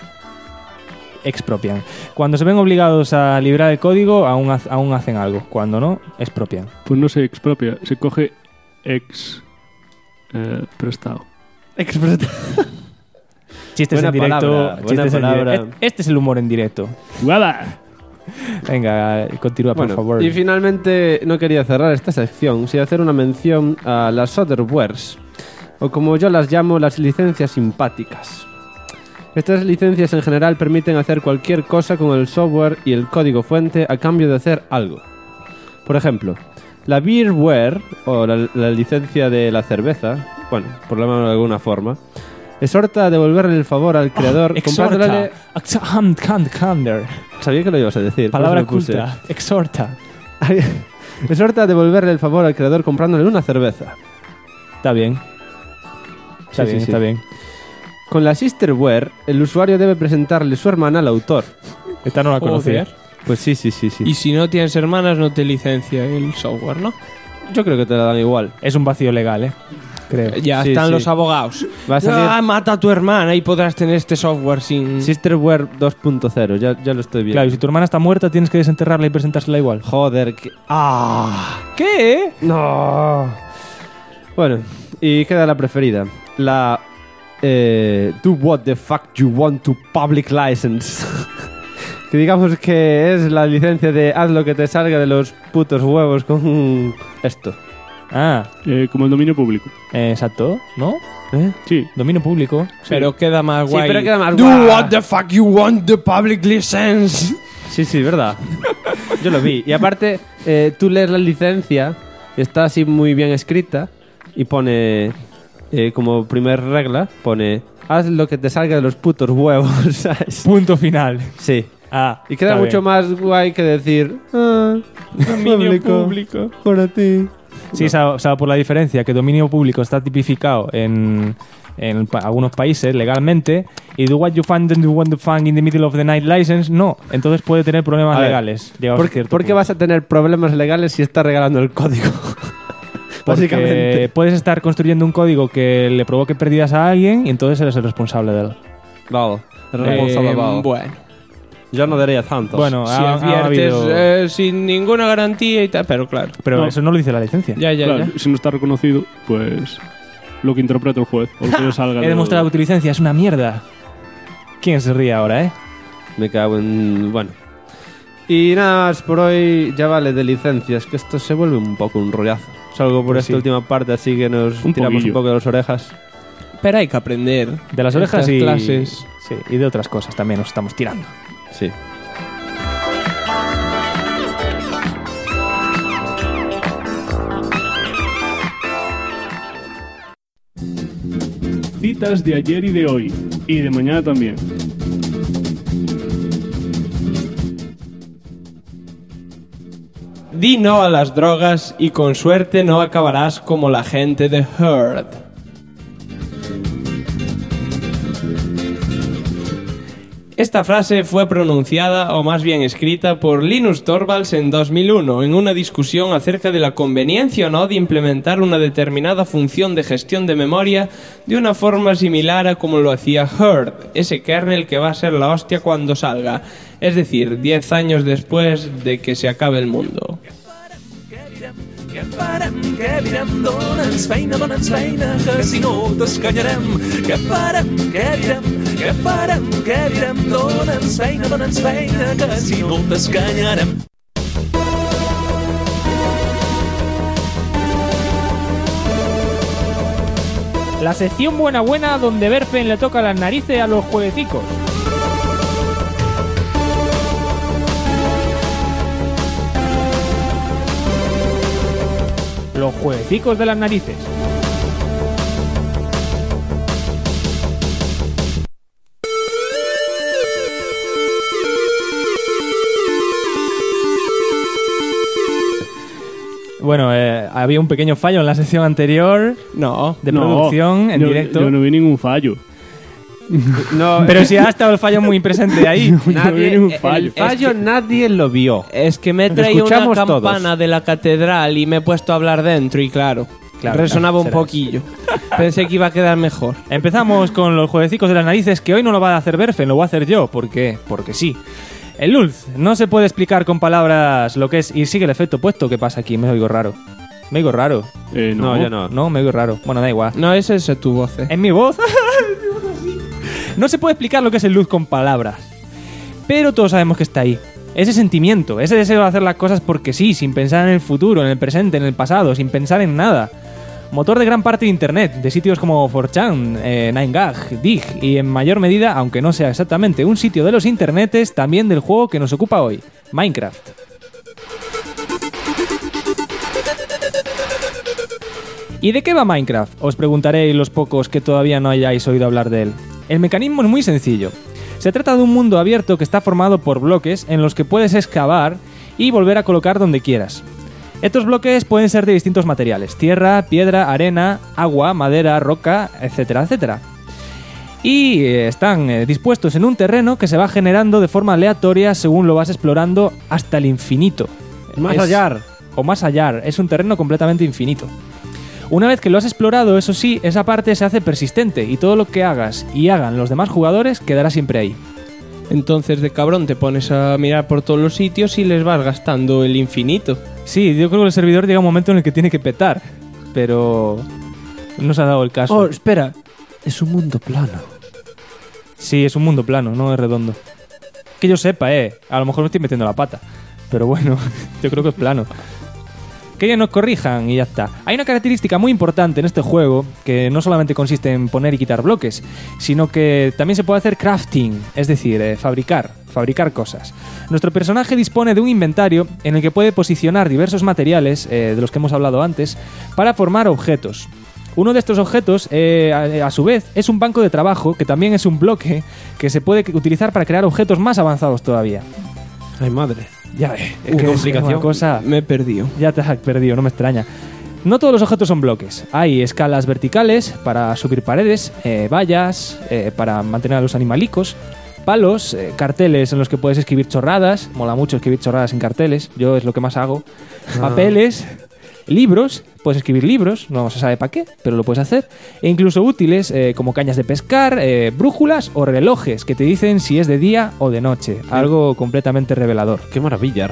Cuando se ven obligados a librar el código, aún hacen algo. Cuando no, expropian. Pues no se expropia, se coge prestado. Chistes Buena en directo. palabra, buena Chistes en palabra. directo. Este es el humor en directo. ¡Guada! Venga, continúa, por favor. Y finalmente no quería cerrar esta sección sin hacer una mención a las softwares, o como yo las llamo, las licencias simpáticas. Estas licencias en general permiten hacer cualquier cosa con el software y el código fuente a cambio de hacer algo. Por ejemplo, la Beerware, o la licencia de la cerveza, bueno, por lo menos de alguna forma, exhorta a devolverle el favor al creador comprándole... Sabía que lo ibas a decir. Palabra por eso lo puse. culta. Exhorta. Exhorta a devolverle el favor al creador comprándole una cerveza. Está bien. Sí, sí. Está bien. Con la Sisterware, el usuario debe presentarle su hermana al autor. Esta no la conocía. Joder. Pues sí. Y si no tienes hermanas, no te licencia el software, ¿no? Yo creo que te la dan igual. Es un vacío legal, creo. Ya Sí, están sí. los abogados. Va a salir- Mata a tu hermana y podrás tener este software sin... Sisterware 2.0, ya lo estoy viendo. Claro, y si tu hermana está muerta, tienes que desenterrarla y presentársela igual. Joder, que... ¿Qué? ¡No! Bueno, y queda la preferida. La... Do what the fuck you want to public license. Que digamos que es la licencia de haz lo que te salga de los putos huevos con esto. Ah, Como el dominio público. exacto, ¿no? ¿Eh? Sí. Dominio público. Pero queda más Sí, guay. pero queda más Do guay. what the fuck you want the public license. Sí, verdad. Yo lo vi. Y aparte, tú lees la licencia, está así muy bien escrita y pone, como primer regla, pone, haz lo que te salga de los putos huevos, ¿sabes? Punto final. Sí. Ah, Y queda está mucho bien. más guay que decir, Dominio público. para ti. Sí, sabe por la diferencia que dominio público está tipificado en algunos países legalmente y do what you find and do what you find in the middle of the night license no. Entonces puede tener problemas A ver, legales. llegados a cierto ¿Por qué punto. vas a tener problemas legales si estás regalando el código? Porque Básicamente. puedes estar construyendo un código que le provoque pérdidas a alguien y entonces eres el responsable de él. Vale. Responsable, vale. Bueno, Yo no daría tantos. Bueno, si ha adviertes habido... sin ninguna garantía y tal, pero claro. Pero No. eso no lo dice la licencia. Ya. Claro, si no está reconocido, pues lo que interpreta el juez. O lo que le salga He de- demostrado que tu licencia es una mierda. ¿Quién se ríe ahora, Me cago en... Bueno. Y nada más por hoy, ya vale de licencias, que esto se vuelve un poco un rollazo. Salgo por Pues esta sí. última parte, así que nos Un tiramos poquillo. un poco de las orejas. Pero hay que aprender. De las orejas Estas y... clases. Sí, y de otras cosas también nos estamos tirando. Sí. Citas de ayer y de hoy. Y de mañana también. Di no a las drogas y con suerte no acabarás como la gente de Herd. Esta frase fue pronunciada, o más bien escrita, por Linus Torvalds en 2001 en una discusión acerca de la conveniencia o no de implementar una determinada función de gestión de memoria de una forma similar a como lo hacía Herd, ese kernel que va a ser la hostia cuando salga, es decir, 10 años después de que se acabe el mundo. Què farem, què direm, dona'ns feina, que si no t'escanyarem. Què farem, què direm, què farem, què direm, dona'ns feina, que si no t'escanyarem. La sección buena donde Berfen le toca las narices a los jueguecicos. Los jueguecicos de las narices. Bueno, había un pequeño fallo en la sección anterior No, de No, producción en yo- directo. Yo no vi ningún fallo. No, Pero si ha estado el fallo muy presente ahí. No vi ningún fallo. El fallo nadie lo vio. es que me he traído una Escuchamos campana todos. de la catedral y me he puesto a hablar dentro y claro. Claro, Resonaba un será eso. poquillo. Pensé que iba a quedar mejor. Empezamos con los jueguecicos de las narices, que hoy no lo va a hacer Berfen, lo voy a hacer yo. ¿Por qué? Porque sí. El Lulz no se puede explicar con palabras lo que es, y sigue el efecto puesto. ¿Qué pasa aquí? Me oigo raro. Me oigo raro. No, yo no. No, me oigo raro. Bueno, da igual. No, esa es tu voz. ¿Es mi voz? No se puede explicar lo que es el Lulz con palabras. Pero todos sabemos que está ahí. Ese sentimiento, ese deseo de hacer las cosas porque sí, sin pensar en el futuro, en el presente, en el pasado, sin pensar en nada. Motor de gran parte de Internet, de sitios como 4chan, 9gag, Dig y en mayor medida, aunque no sea exactamente un sitio de los internetes, también del juego que nos ocupa hoy, Minecraft. ¿Y de qué va Minecraft? Os preguntaréis los pocos que todavía no hayáis oído hablar de él. El mecanismo es muy sencillo. Se trata de un mundo abierto que está formado por bloques en los que puedes excavar y volver a colocar donde quieras. Estos bloques pueden ser de distintos materiales: tierra, piedra, arena, agua, madera, roca, etcétera, etcétera. Y están dispuestos en un terreno que se va generando de forma aleatoria según lo vas explorando hasta el infinito. Más Es- allá. O más allá, es un terreno completamente infinito. Una vez que lo has explorado, eso sí, esa parte se hace persistente y todo lo que hagas y hagan los demás jugadores quedará siempre ahí. Entonces de cabrón te pones a mirar por todos los sitios y les vas gastando el infinito. Sí, yo creo que el servidor llega un momento en el que tiene que petar, pero no se ha dado el caso. Oh, espera. Es un mundo plano. Sí, es un mundo plano, no es redondo. Que yo sepa, a lo mejor me estoy metiendo la pata, pero bueno, yo creo que es plano. Que ellos nos corrijan y ya está. Hay una característica muy importante en este juego que no solamente consiste en poner y quitar bloques, sino que también se puede hacer crafting, es decir, fabricar cosas. Nuestro personaje dispone de un inventario en el que puede posicionar diversos materiales, de los que hemos hablado antes, para formar objetos. Uno de estos objetos, a su vez, es un banco de trabajo, que también es un bloque que se puede utilizar para crear objetos más avanzados todavía. Ay, madre. Ya ves, Qué complicación. una cosa. Me he perdido. Ya te has perdido, no me extraña. No todos los objetos son bloques. Hay escalas verticales para subir paredes, vallas para mantener a los animalicos, palos, carteles en los que puedes escribir chorradas. Mola mucho escribir chorradas en carteles, yo es lo que más hago. Papeles, libros, puedes escribir libros, no se sabe para qué, pero lo puedes hacer. E incluso útiles como cañas de pescar, brújulas o relojes que te dicen si es de día o de noche. Algo completamente revelador. Qué maravilla.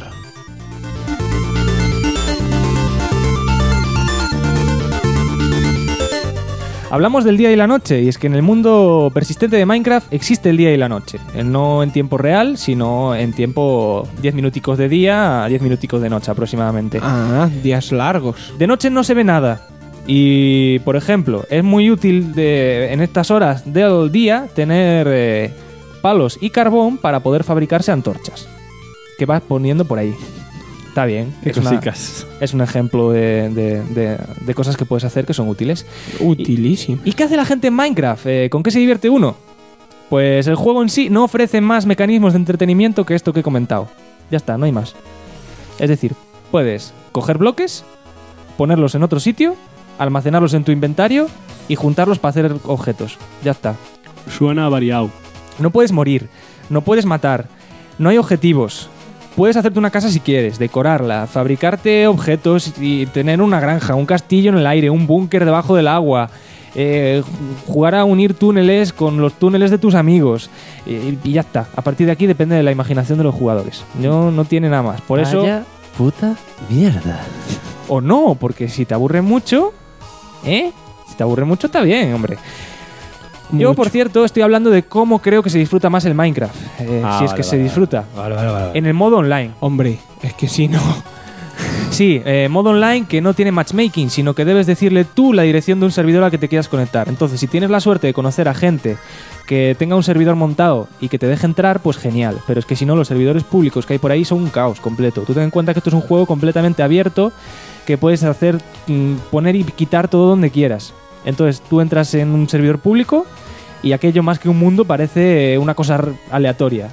Hablamos del día y la noche, y es que en el mundo persistente de Minecraft existe el día y la noche. No en tiempo real, sino en tiempo 10 minuticos de día a 10 minuticos de noche aproximadamente. Ah, días largos. De noche no se ve nada. Y, por ejemplo, es muy útil en estas horas del día tener palos y carbón para poder fabricarse antorchas. Que vas poniendo por ahí. Está bien. Qué es una- cosicas. es un ejemplo de cosas que puedes hacer que son útiles. Utilísimo. ¿Y qué hace la gente en Minecraft? ¿Con qué se divierte uno? Pues el juego en sí no ofrece más mecanismos de entretenimiento que esto que he comentado. Ya está, no hay más. Es decir, puedes coger bloques, ponerlos en otro sitio, almacenarlos en tu inventario y juntarlos para hacer objetos. Ya está. Suena variado. No puedes morir, no puedes matar, no hay objetivos. Puedes hacerte una casa si quieres, decorarla, fabricarte objetos y tener una granja, un castillo en el aire, un búnker debajo del agua, jugar a unir túneles con los túneles de tus amigos y ya está. A partir de aquí depende de la imaginación de los jugadores. No tiene nada más. Por eso... Vaya puta mierda. O no, porque si te aburre mucho... Si te aburre mucho está bien, hombre. Yo, por cierto, estoy hablando de cómo creo que se disfruta más el Minecraft. Si es que se disfruta. Vale. En el modo online. Hombre, es que si no... Sí, modo online que no tiene matchmaking, sino que debes decirle tú la dirección de un servidor al que te quieras conectar. Entonces, si tienes la suerte de conocer a gente que tenga un servidor montado y que te deje entrar, pues genial. Pero es que si no, los servidores públicos que hay por ahí son un caos completo. Tú ten en cuenta que esto es un juego completamente abierto que puedes hacer, poner y quitar todo donde quieras. Entonces, tú entras en un servidor público y aquello más que un mundo parece una cosa aleatoria.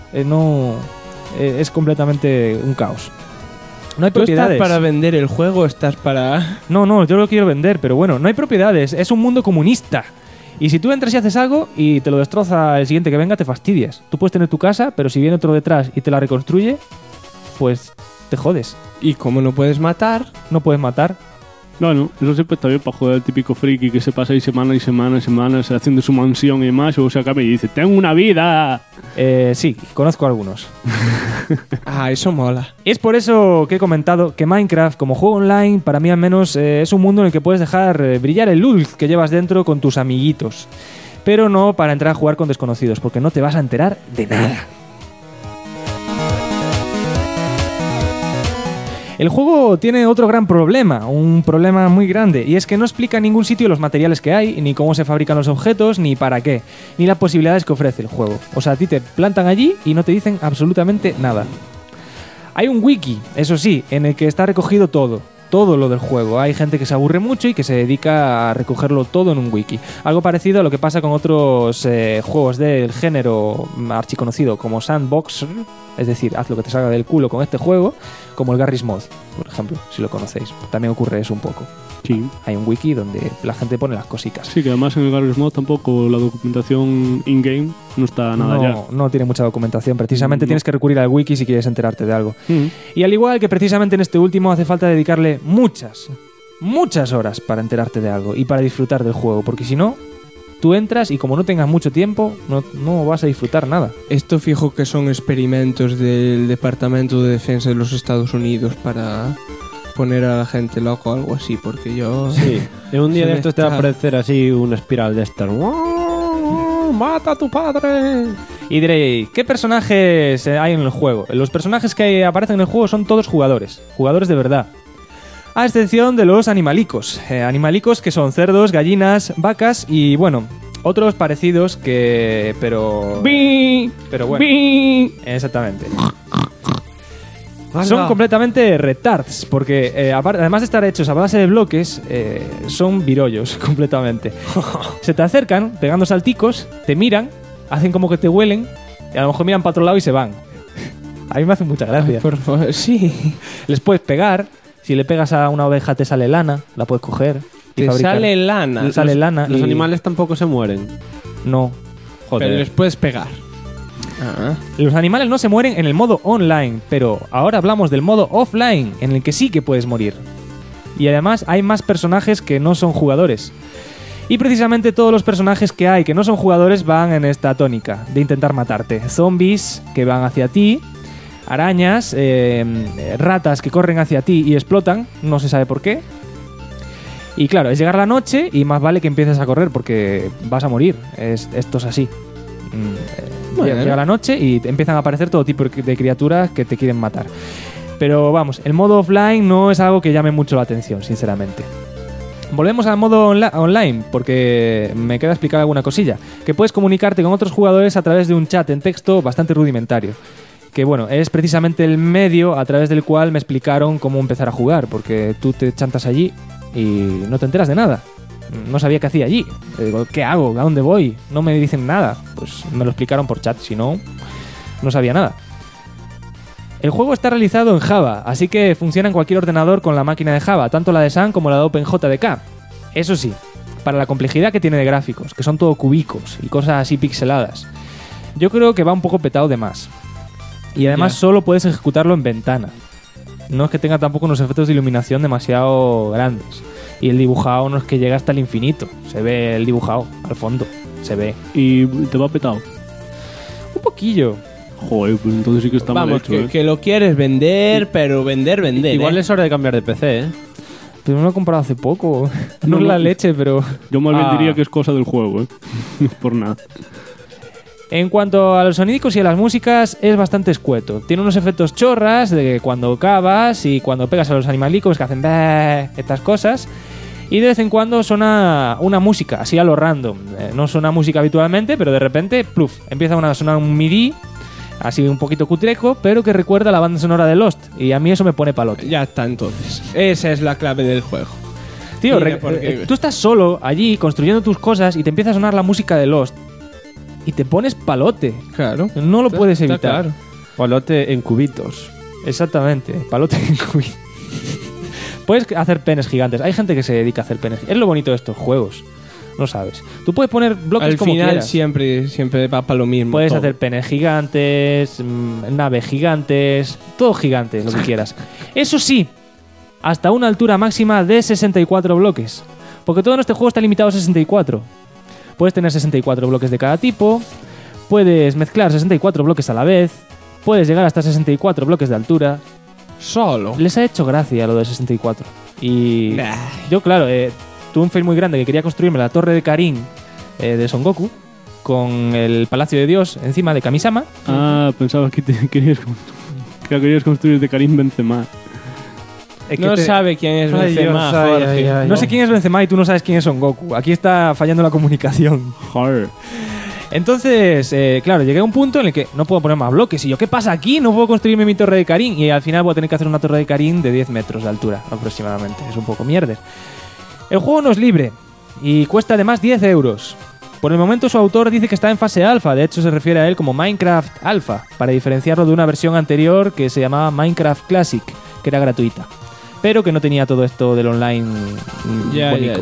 Es completamente un caos. No hay ¿Tú estás propiedades. para vender el juego o estás para...? No, yo lo quiero vender, pero bueno, no hay propiedades. Es un mundo comunista. Y si tú entras y haces algo y te lo destroza el siguiente que venga, te fastidias. Tú puedes tener tu casa, pero si viene otro detrás y te la reconstruye, pues te jodes. Y como no puedes matar, No puedes matar. Bueno, eso siempre está bien para joder al típico friki que se pasa ahí semanas y semanas y semanas haciendo su mansión y demás, y luego se acaba y dice, ¡tengo una vida! Sí, conozco algunos. Ah, eso mola. Es por eso que he comentado que Minecraft, como juego online, para mí al menos es un mundo en el que puedes dejar brillar el luz que llevas dentro con tus amiguitos. Pero no para entrar a jugar con desconocidos, porque no te vas a enterar de nada. El juego tiene otro gran problema, un problema muy grande, y es que no explica en ningún sitio los materiales que hay, ni cómo se fabrican los objetos, ni para qué, ni las posibilidades que ofrece el juego. O sea, a ti te plantan allí y no te dicen absolutamente nada. Hay un wiki, eso sí, en el que está recogido todo lo del juego. Hay gente que se aburre mucho y que se dedica a recogerlo todo en un wiki. Algo parecido a lo que pasa con otros juegos del género archiconocido como Sandbox, es decir, haz lo que te salga del culo con este juego, como el Garry's Mod, por ejemplo, si lo conocéis. También ocurre eso un poco. Sí. Hay un wiki donde la gente pone las cositas. Sí, que además en el Garry's Mod tampoco la documentación in-game no está nada ya. No tiene mucha documentación. Precisamente tienes que recurrir al wiki si quieres enterarte de algo. Y al igual que precisamente en este último hace falta dedicarle muchas horas para enterarte de algo y para disfrutar del juego, porque si no, tú entras y como no tengas mucho tiempo, no vas a disfrutar nada. Esto fijo que son experimentos del Departamento de Defensa de los Estados Unidos para poner a la gente loco o algo así, porque yo... Sí, en un día Se de me estos te va a está- aparecer así una espiral de estas. ¡Mata a tu padre! Y diréis, ¿qué personajes hay en el juego? Los personajes que aparecen en el juego son todos jugadores de verdad. A excepción de los animalicos. Animalicos que son cerdos, gallinas, vacas y, bueno, otros parecidos que... Pero bueno. Exactamente. Son completamente retards, porque además de estar hechos a base de bloques, son virollos completamente. Se te acercan pegando salticos, te miran, hacen como que te huelen, y a lo mejor miran para otro lado y se van. A mí me hace mucha gracia. Por favor, sí. Les puedes pegar, si le pegas a una oveja te sale lana, la puedes coger. y Te fabricar. sale lana. Sale lana. Los y- animales tampoco se mueren. No. Joder. Pero les puedes pegar. Ah. Los animales no se mueren en el modo online, pero ahora hablamos del modo offline, en el que sí que puedes morir. Y además hay más personajes que no son jugadores. Y precisamente todos los personajes que hay que no son jugadores van en esta tónica de intentar matarte. Zombies que van hacia ti, arañas, ratas que corren hacia ti y explotan, no se sabe por qué. Y claro, es llegar la noche y más vale que empieces a correr porque vas a morir. Esto es así. Bueno. Llega la noche y te empiezan a aparecer todo tipo de criaturas que te quieren matar. Pero vamos, el modo offline no es algo que llame mucho la atención, sinceramente. Volvemos al modo online, porque me queda explicar alguna cosilla. Que puedes comunicarte con otros jugadores a través de un chat en texto bastante rudimentario. Que bueno, es precisamente el medio a través del cual me explicaron cómo empezar a jugar, porque tú te chantas allí y no te enteras de nada. No sabía qué hacía allí. Digo, ¿qué hago? ¿A dónde voy? No me dicen nada. Pues me lo explicaron por chat, si no, no sabía nada. El juego está realizado en Java, así que funciona en cualquier ordenador con la máquina de Java, tanto la de Sun como la de OpenJDK. Eso sí, para la complejidad que tiene de gráficos, que son todo cubicos y cosas así pixeladas, yo creo que va un poco petado de más. Y además Ya. solo puedes ejecutarlo en ventana. No es que tenga tampoco unos efectos de iluminación demasiado grandes. Y el dibujado no es que llega hasta el infinito. Se ve el dibujado al fondo. Se ve. Y te va petado. Un poquillo. Joder, pues entonces sí que está mal Vamos, hecho, que lo quieres vender, pero vender. Igual es hora de cambiar de PC, ¿eh? Pero no lo he comprado hace poco. No, No, es la no. leche, pero... Yo más bien Ah. diría que es cosa del juego, ¿eh? Por nada. En cuanto a los sonidicos y a las músicas, es bastante escueto. Tiene unos efectos chorras de cuando cavas y cuando pegas a los animalicos que hacen "Bah", estas cosas. Y de vez en cuando suena una música, así a lo random. No suena música habitualmente, pero de repente, pluf, empieza a sonar un MIDI, así un poquito cutreco, pero que recuerda a la banda sonora de Lost. Y a mí eso me pone palote. Ya está, entonces. Esa es la clave del juego. Tío, Mira, porque- tú estás solo allí construyendo tus cosas y te empieza a sonar la música de Lost. Y te pones palote. Claro. No lo puedes Está evitar. claro. Palote en cubitos. Exactamente, palote en cubi. Puedes hacer penes gigantes. Hay gente que se dedica a hacer penes. Es lo bonito de estos juegos. No sabes. Tú puedes poner bloques Al como final quieras. siempre va para lo mismo. Puedes todo. hacer penes gigantes, naves gigantes, todo gigante, lo que quieras. Eso sí, hasta una altura máxima de 64 bloques. Porque todo en este juego está limitado a 64. Puedes tener 64 bloques de cada tipo, puedes mezclar 64 bloques a la vez, puedes llegar hasta 64 bloques de altura. Solo. Les ha hecho gracia lo de 64. Y yo, claro, tuve un fail muy grande que quería construirme la torre de Karin de Son Goku con el Palacio de Dios encima de Kamisama. Ah, pensaba que querías construir de Karim Benzema. No sabe quién es Benzema, Jorge. No sé quién es Benzema y tú no sabes quién es Son Goku. Aquí está fallando la comunicación. Joder. Entonces, claro, llegué a un punto en el que no puedo poner más bloques. Y yo, ¿qué pasa aquí? No puedo construirme mi torre de Karin. Y al final voy a tener que hacer una torre de Karin de 10 metros de altura, aproximadamente. Es un poco mierder. El juego no es libre y cuesta además 10 euros. Por el momento su autor dice que está en fase alfa. De hecho, se refiere a él como Minecraft Alpha, para diferenciarlo de una versión anterior que se llamaba Minecraft Classic, que era gratuita, pero que no tenía todo esto del online bonito.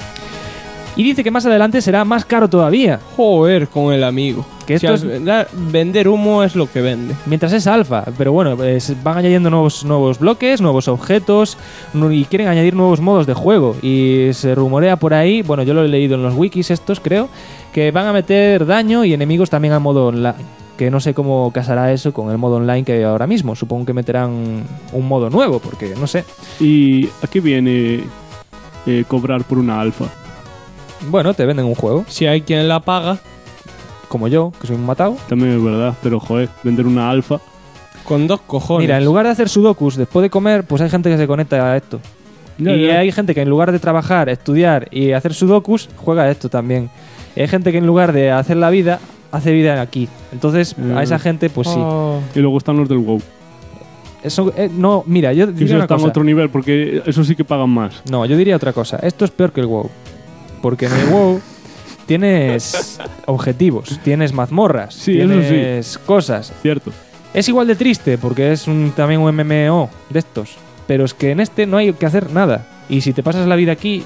Y dice que más adelante será más caro todavía. Joder, con el amigo. Que esto vender humo es lo que vende. Mientras es alfa, pero bueno, van añadiendo nuevos bloques, nuevos objetos y quieren añadir nuevos modos de juego. Y se rumorea por ahí, bueno, yo lo he leído en los wikis estos, creo, que van a meter daño y enemigos también al modo online. Que no sé cómo casará eso con el modo online que hay ahora mismo. Supongo que meterán un modo nuevo, porque no sé. ¿Y a qué viene cobrar por una alfa? Bueno, te venden un juego. Si hay quien la paga. Como yo, que soy un matado. También es verdad, pero joder, vender una alfa. Con 2 cojones. Mira, en lugar de hacer sudokus después de comer, pues hay gente que se conecta a esto. Ya. Hay gente que en lugar de trabajar, estudiar y hacer sudokus, juega a esto también. Y hay gente que en lugar de hacer la vida, hace vida aquí. Entonces, a esa gente, pues sí. Y luego están los del WoW. Eso, no, mira, yo Que diría eso una está en cosa. otro nivel, porque eso sí que pagan más. No, yo diría otra cosa. Esto es peor que el WoW. Porque en el WoW tienes objetivos, tienes mazmorras, Sí, tienes cosas. Cierto. Es igual de triste porque es también un MMO de estos. Pero es que en este no hay que hacer nada. Y si te pasas la vida aquí,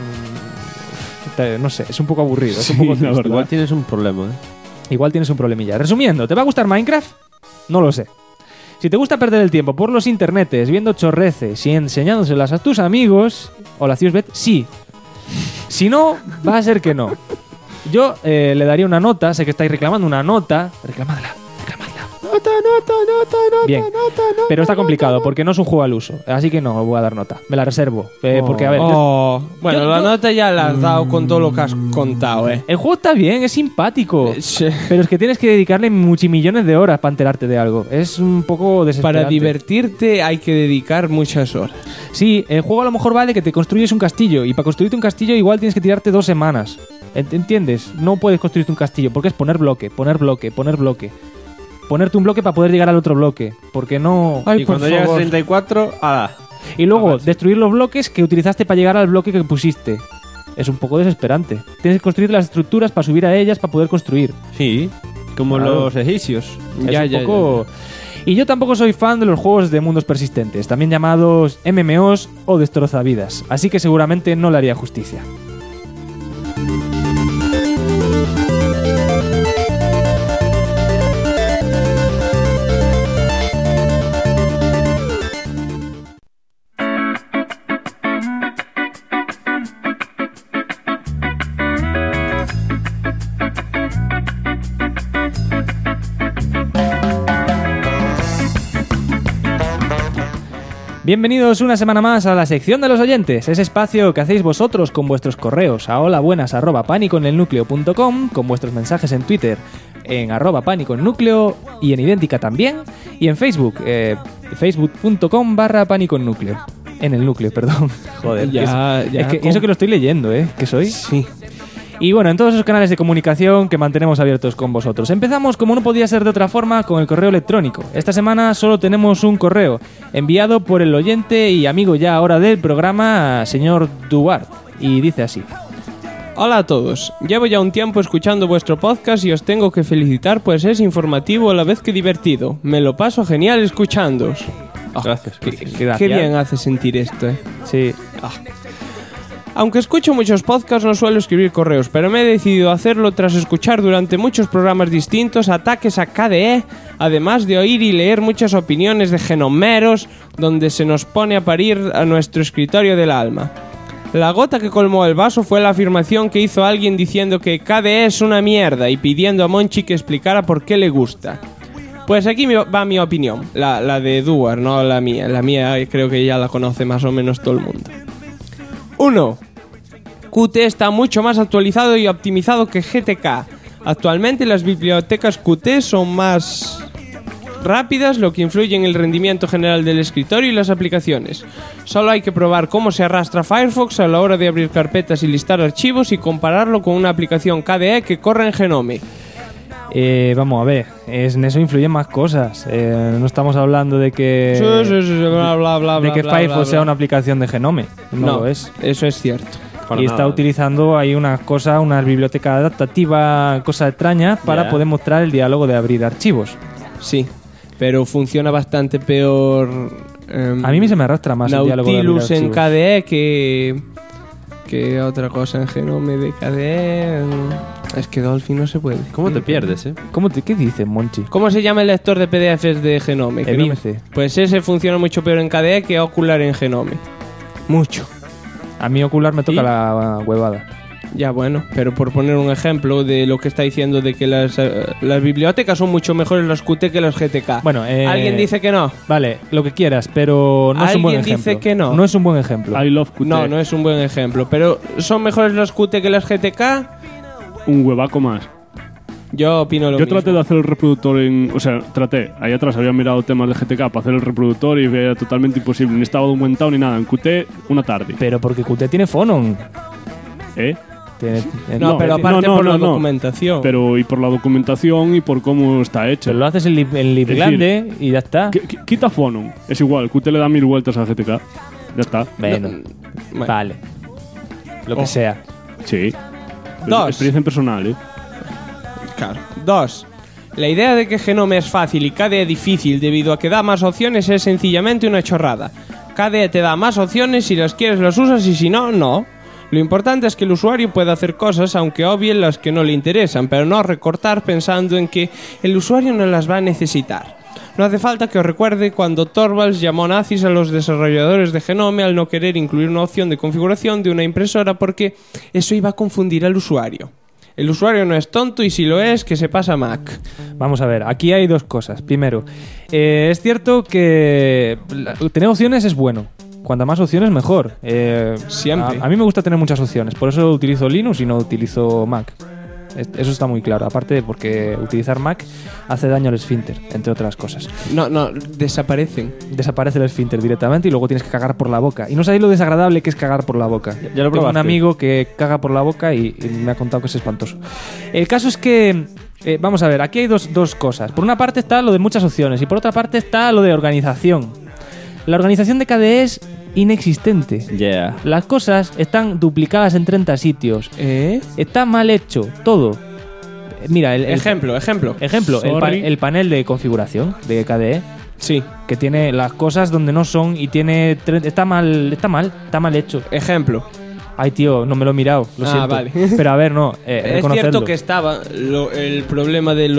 no sé, es un poco aburrido. Es un poco la triste. verdad. Igual tienes un problema, Igual tienes un problemilla. Resumiendo, ¿te va a gustar Minecraft? No lo sé. Si te gusta perder el tiempo por los internetes, viendo chorreces y enseñándoselas a tus amigos, hola Ciusbet, sí. Si no, va a ser que no. Yo le daría una nota, sé que estáis reclamando una nota. Reclamadla. Bien, pero está complicado porque no es un juego al uso, así que no voy a dar nota. Me la reservo. Porque, a ver, bueno, la nota ya la has dado con todo lo que has contado, el juego está bien, es simpático. Sí. Pero es que tienes que dedicarle multimillones de horas para enterarte de algo. Es un poco desesperante. Para divertirte hay que dedicar muchas horas. Sí, el juego a lo mejor vale que te construyes un castillo. Y para construirte un castillo igual tienes que tirarte 2 semanas. ¿Entiendes? No puedes construirte un castillo porque es poner bloque, poner bloque, poner bloque. Ponerte un bloque para poder llegar al otro bloque. Porque no... Y cuando llegas a 34, ¡hala! Y luego destruir los bloques que utilizaste para llegar al bloque que pusiste. Es un poco desesperante. Tienes que construir las estructuras para subir a ellas para poder construir. Sí, como Claro. los egipcios. Es un poco... Y yo tampoco soy fan de los juegos de mundos persistentes, también llamados MMOs o destrozavidas, así que seguramente no le haría justicia. Bienvenidos una semana más a la sección de los oyentes, ese espacio que hacéis vosotros con vuestros correos a holabuenas@paniconelnucleo.com, con vuestros mensajes en Twitter en @paniconnucleo y en Idéntica también, y en Facebook, facebook.com/paniconnucleo. En el núcleo, perdón. Joder, es que eso que lo estoy leyendo, ¿qué soy? Sí. Y bueno, en todos esos canales de comunicación que mantenemos abiertos con vosotros. Empezamos, como no podía ser de otra forma, con el correo electrónico. Esta semana solo tenemos un correo, enviado por el oyente y amigo ya ahora del programa, señor Duarte, y dice así. Hola a todos, llevo ya un tiempo escuchando vuestro podcast y os tengo que felicitar pues es informativo a la vez que divertido. Me lo paso genial escuchándoos. Gracias. Qué bien hace sentir esto, Sí. Aunque escucho muchos podcasts, no suelo escribir correos, pero me he decidido hacerlo tras escuchar durante muchos programas distintos ataques a KDE, además de oír y leer muchas opiniones de genomeros, donde se nos pone a parir a nuestro escritorio del alma. La gota que colmó el vaso fue la afirmación que hizo alguien diciendo que KDE es una mierda y pidiendo a Monchi que explicara por qué le gusta. Pues aquí va mi opinión, la de Eduard, no la mía. La mía creo que ya la conoce más o menos todo el mundo. 1. Qt está mucho más actualizado y optimizado que GTK. Actualmente las bibliotecas Qt son más rápidas, lo que influye en el rendimiento general del escritorio y las aplicaciones. Solo hay que probar cómo se arrastra Firefox a la hora de abrir carpetas y listar archivos y compararlo con una aplicación KDE que corre en Genome. Vamos a ver, en eso influyen más cosas. No estamos hablando de que Firefox sea una aplicación de Genome. No lo es. Eso es cierto. Y está utilizando ahí una biblioteca adaptativa, cosa extraña, para poder mostrar el diálogo de abrir archivos. Sí, pero funciona bastante peor. A mí se me arrastra más el diálogo de abrir Nautilus en archivos. KDE que otra cosa en Genome de KDE. Es que Dolphin no se puede. ¿Cómo te pierdes, ¿Qué dices, Monchi? ¿Cómo se llama el lector de PDFs de Genome? El INCE. Pues ese funciona mucho peor en KDE que Ocular en Genome. Mucho. A mí Ocular me toca la huevada. Ya bueno, pero por poner un ejemplo de lo que está diciendo de que las bibliotecas son mucho mejores las Qt que las GTK. Bueno, alguien dice que no. Vale, lo que quieras, pero no es un buen ejemplo. Alguien dice que no. No es un buen ejemplo. I love Qt. No es un buen ejemplo. Pero ¿son mejores las Qt que las GTK? Un huevaco más. Yo opino lo mismo. Yo traté de hacer el reproductor ahí atrás había mirado temas de GTK para hacer el reproductor y era totalmente imposible. Ni estaba documentado ni nada. En Qt, una tarde. Pero porque Qt tiene Phonon. No, pero aparte por la documentación. Pero y por la documentación y por cómo está hecho. Pero lo haces en libgrande y ya está. Quita Phonon. Es igual, Qt le da 1000 vueltas a GTK. Ya está. Bueno, vale. Lo que sea. Sí. 2. Experiencia personal, Claro. 2. La idea de que Genome es fácil y KDE difícil debido a que da más opciones es sencillamente una chorrada. KDE te da más opciones, si las quieres las usas y si no, no. Lo importante es que el usuario pueda hacer cosas aunque obvien las que no le interesan, pero no recortar pensando en que el usuario no las va a necesitar. No hace falta que os recuerde cuando Torvalds llamó nazis a los desarrolladores de Genome al no querer incluir una opción de configuración de una impresora porque eso iba a confundir al usuario. El usuario no es tonto y si lo es, que se pasa a Mac. Vamos a ver, aquí hay dos cosas. Primero, es cierto que tener opciones es bueno. Cuanta más opciones, mejor. Siempre. A mí me gusta tener muchas opciones. Por eso utilizo Linux y no utilizo Mac. Eso está muy claro. Aparte porque utilizar Mac hace daño al esfínter, entre otras cosas. No, desaparecen. Desaparece el esfínter directamente y luego tienes que cagar por la boca. Y no sabéis lo desagradable que es cagar por la boca. Ya lo Tengo probaste. un amigo que caga por la boca y me ha contado que es espantoso. El caso es que... vamos a ver, aquí hay dos cosas. Por una parte está lo de muchas opciones y por otra parte está lo de organización. La organización de KDE es inexistente. Yeah. Las cosas están duplicadas en 30 sitios. Está mal hecho todo. Mira, Ejemplo. el panel de configuración de KDE. Sí. Que tiene las cosas donde no son y tiene... Está mal hecho. Ejemplo. Ay, tío, no me lo he mirado, lo siento. Vale. Pero a ver, no, Es cierto que estaba el problema de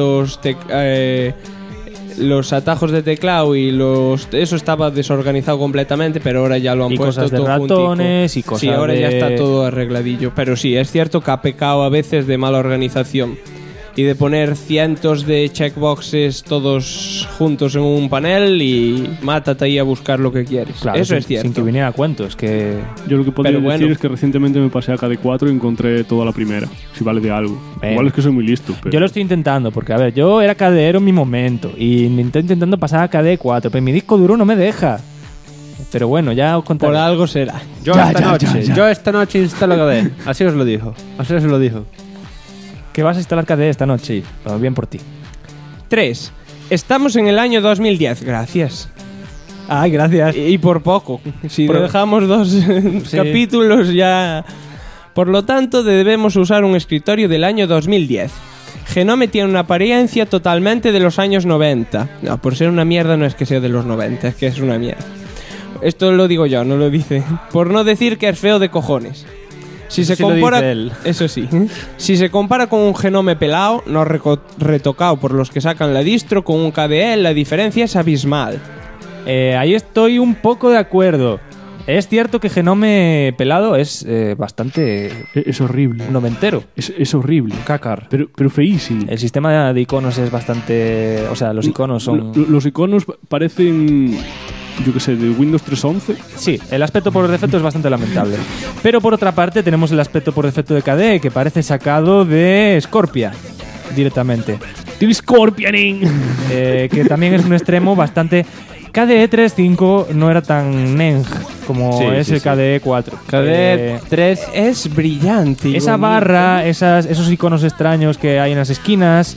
los atajos de teclado y eso estaba desorganizado completamente, pero ahora ya lo han y puesto cosas de todo ratones juntico. y cosas Sí, ahora ya de... está todo arregladillo, pero sí, es cierto que ha pecado a veces de mala organización y de poner cientos de checkboxes todos juntos en un panel y mátate ahí a buscar lo que quieres. Claro, eso es cierto. Sin que viniera a cuentos, que... Yo lo que podría Pero decir bueno. es que recientemente me pasé a KD4 y encontré toda la primera, si vale de algo. Bueno. Igual es que soy muy listo, pero... Yo lo estoy intentando, porque a ver, yo era KDEero en mi momento y me estoy intentando pasar a KDE4, pero mi disco duro no me deja. Pero bueno, ya os contaré. Por algo será. Yo esta noche instalo KDE. Así os lo dijo. Que vas a instalar KDE esta noche. Sí, pues bien por ti. 3. Estamos en el año 2010. Gracias. Ay, gracias. Y por poco. Si dejamos 2 capítulos ya... Por lo tanto, debemos usar un escritorio del año 2010. Genome tiene una apariencia totalmente de los años 90. No, por ser una mierda no es que sea de los 90, es que es una mierda. Esto lo digo yo, no lo dice. Por no decir que es feo de cojones. Si Eso se sí lo compara, dice él. eso sí. Si se compara con un Genome pelado, no retocado por los que sacan la distro, con un KDE, la diferencia es abismal. Ahí estoy un poco de acuerdo. Es cierto que Genome pelado es bastante Es horrible. noventero. Es horrible. Cácar. Pero feísimo. El sistema de iconos es bastante... O sea, los iconos son... Los iconos parecen, yo qué sé, de Windows 3.11. Sí, el aspecto por defecto es bastante lamentable. Pero por otra parte tenemos el aspecto por defecto de KDE, que parece sacado de Scorpia directamente. ¡Del Scorpioning! Que también es un extremo bastante... KDE 3.5 no era tan Neng como Sí, es sí, el sí. KDE 4. KDE 3 Es brillante. y Esa bonito. barra, esos iconos extraños que hay en las esquinas,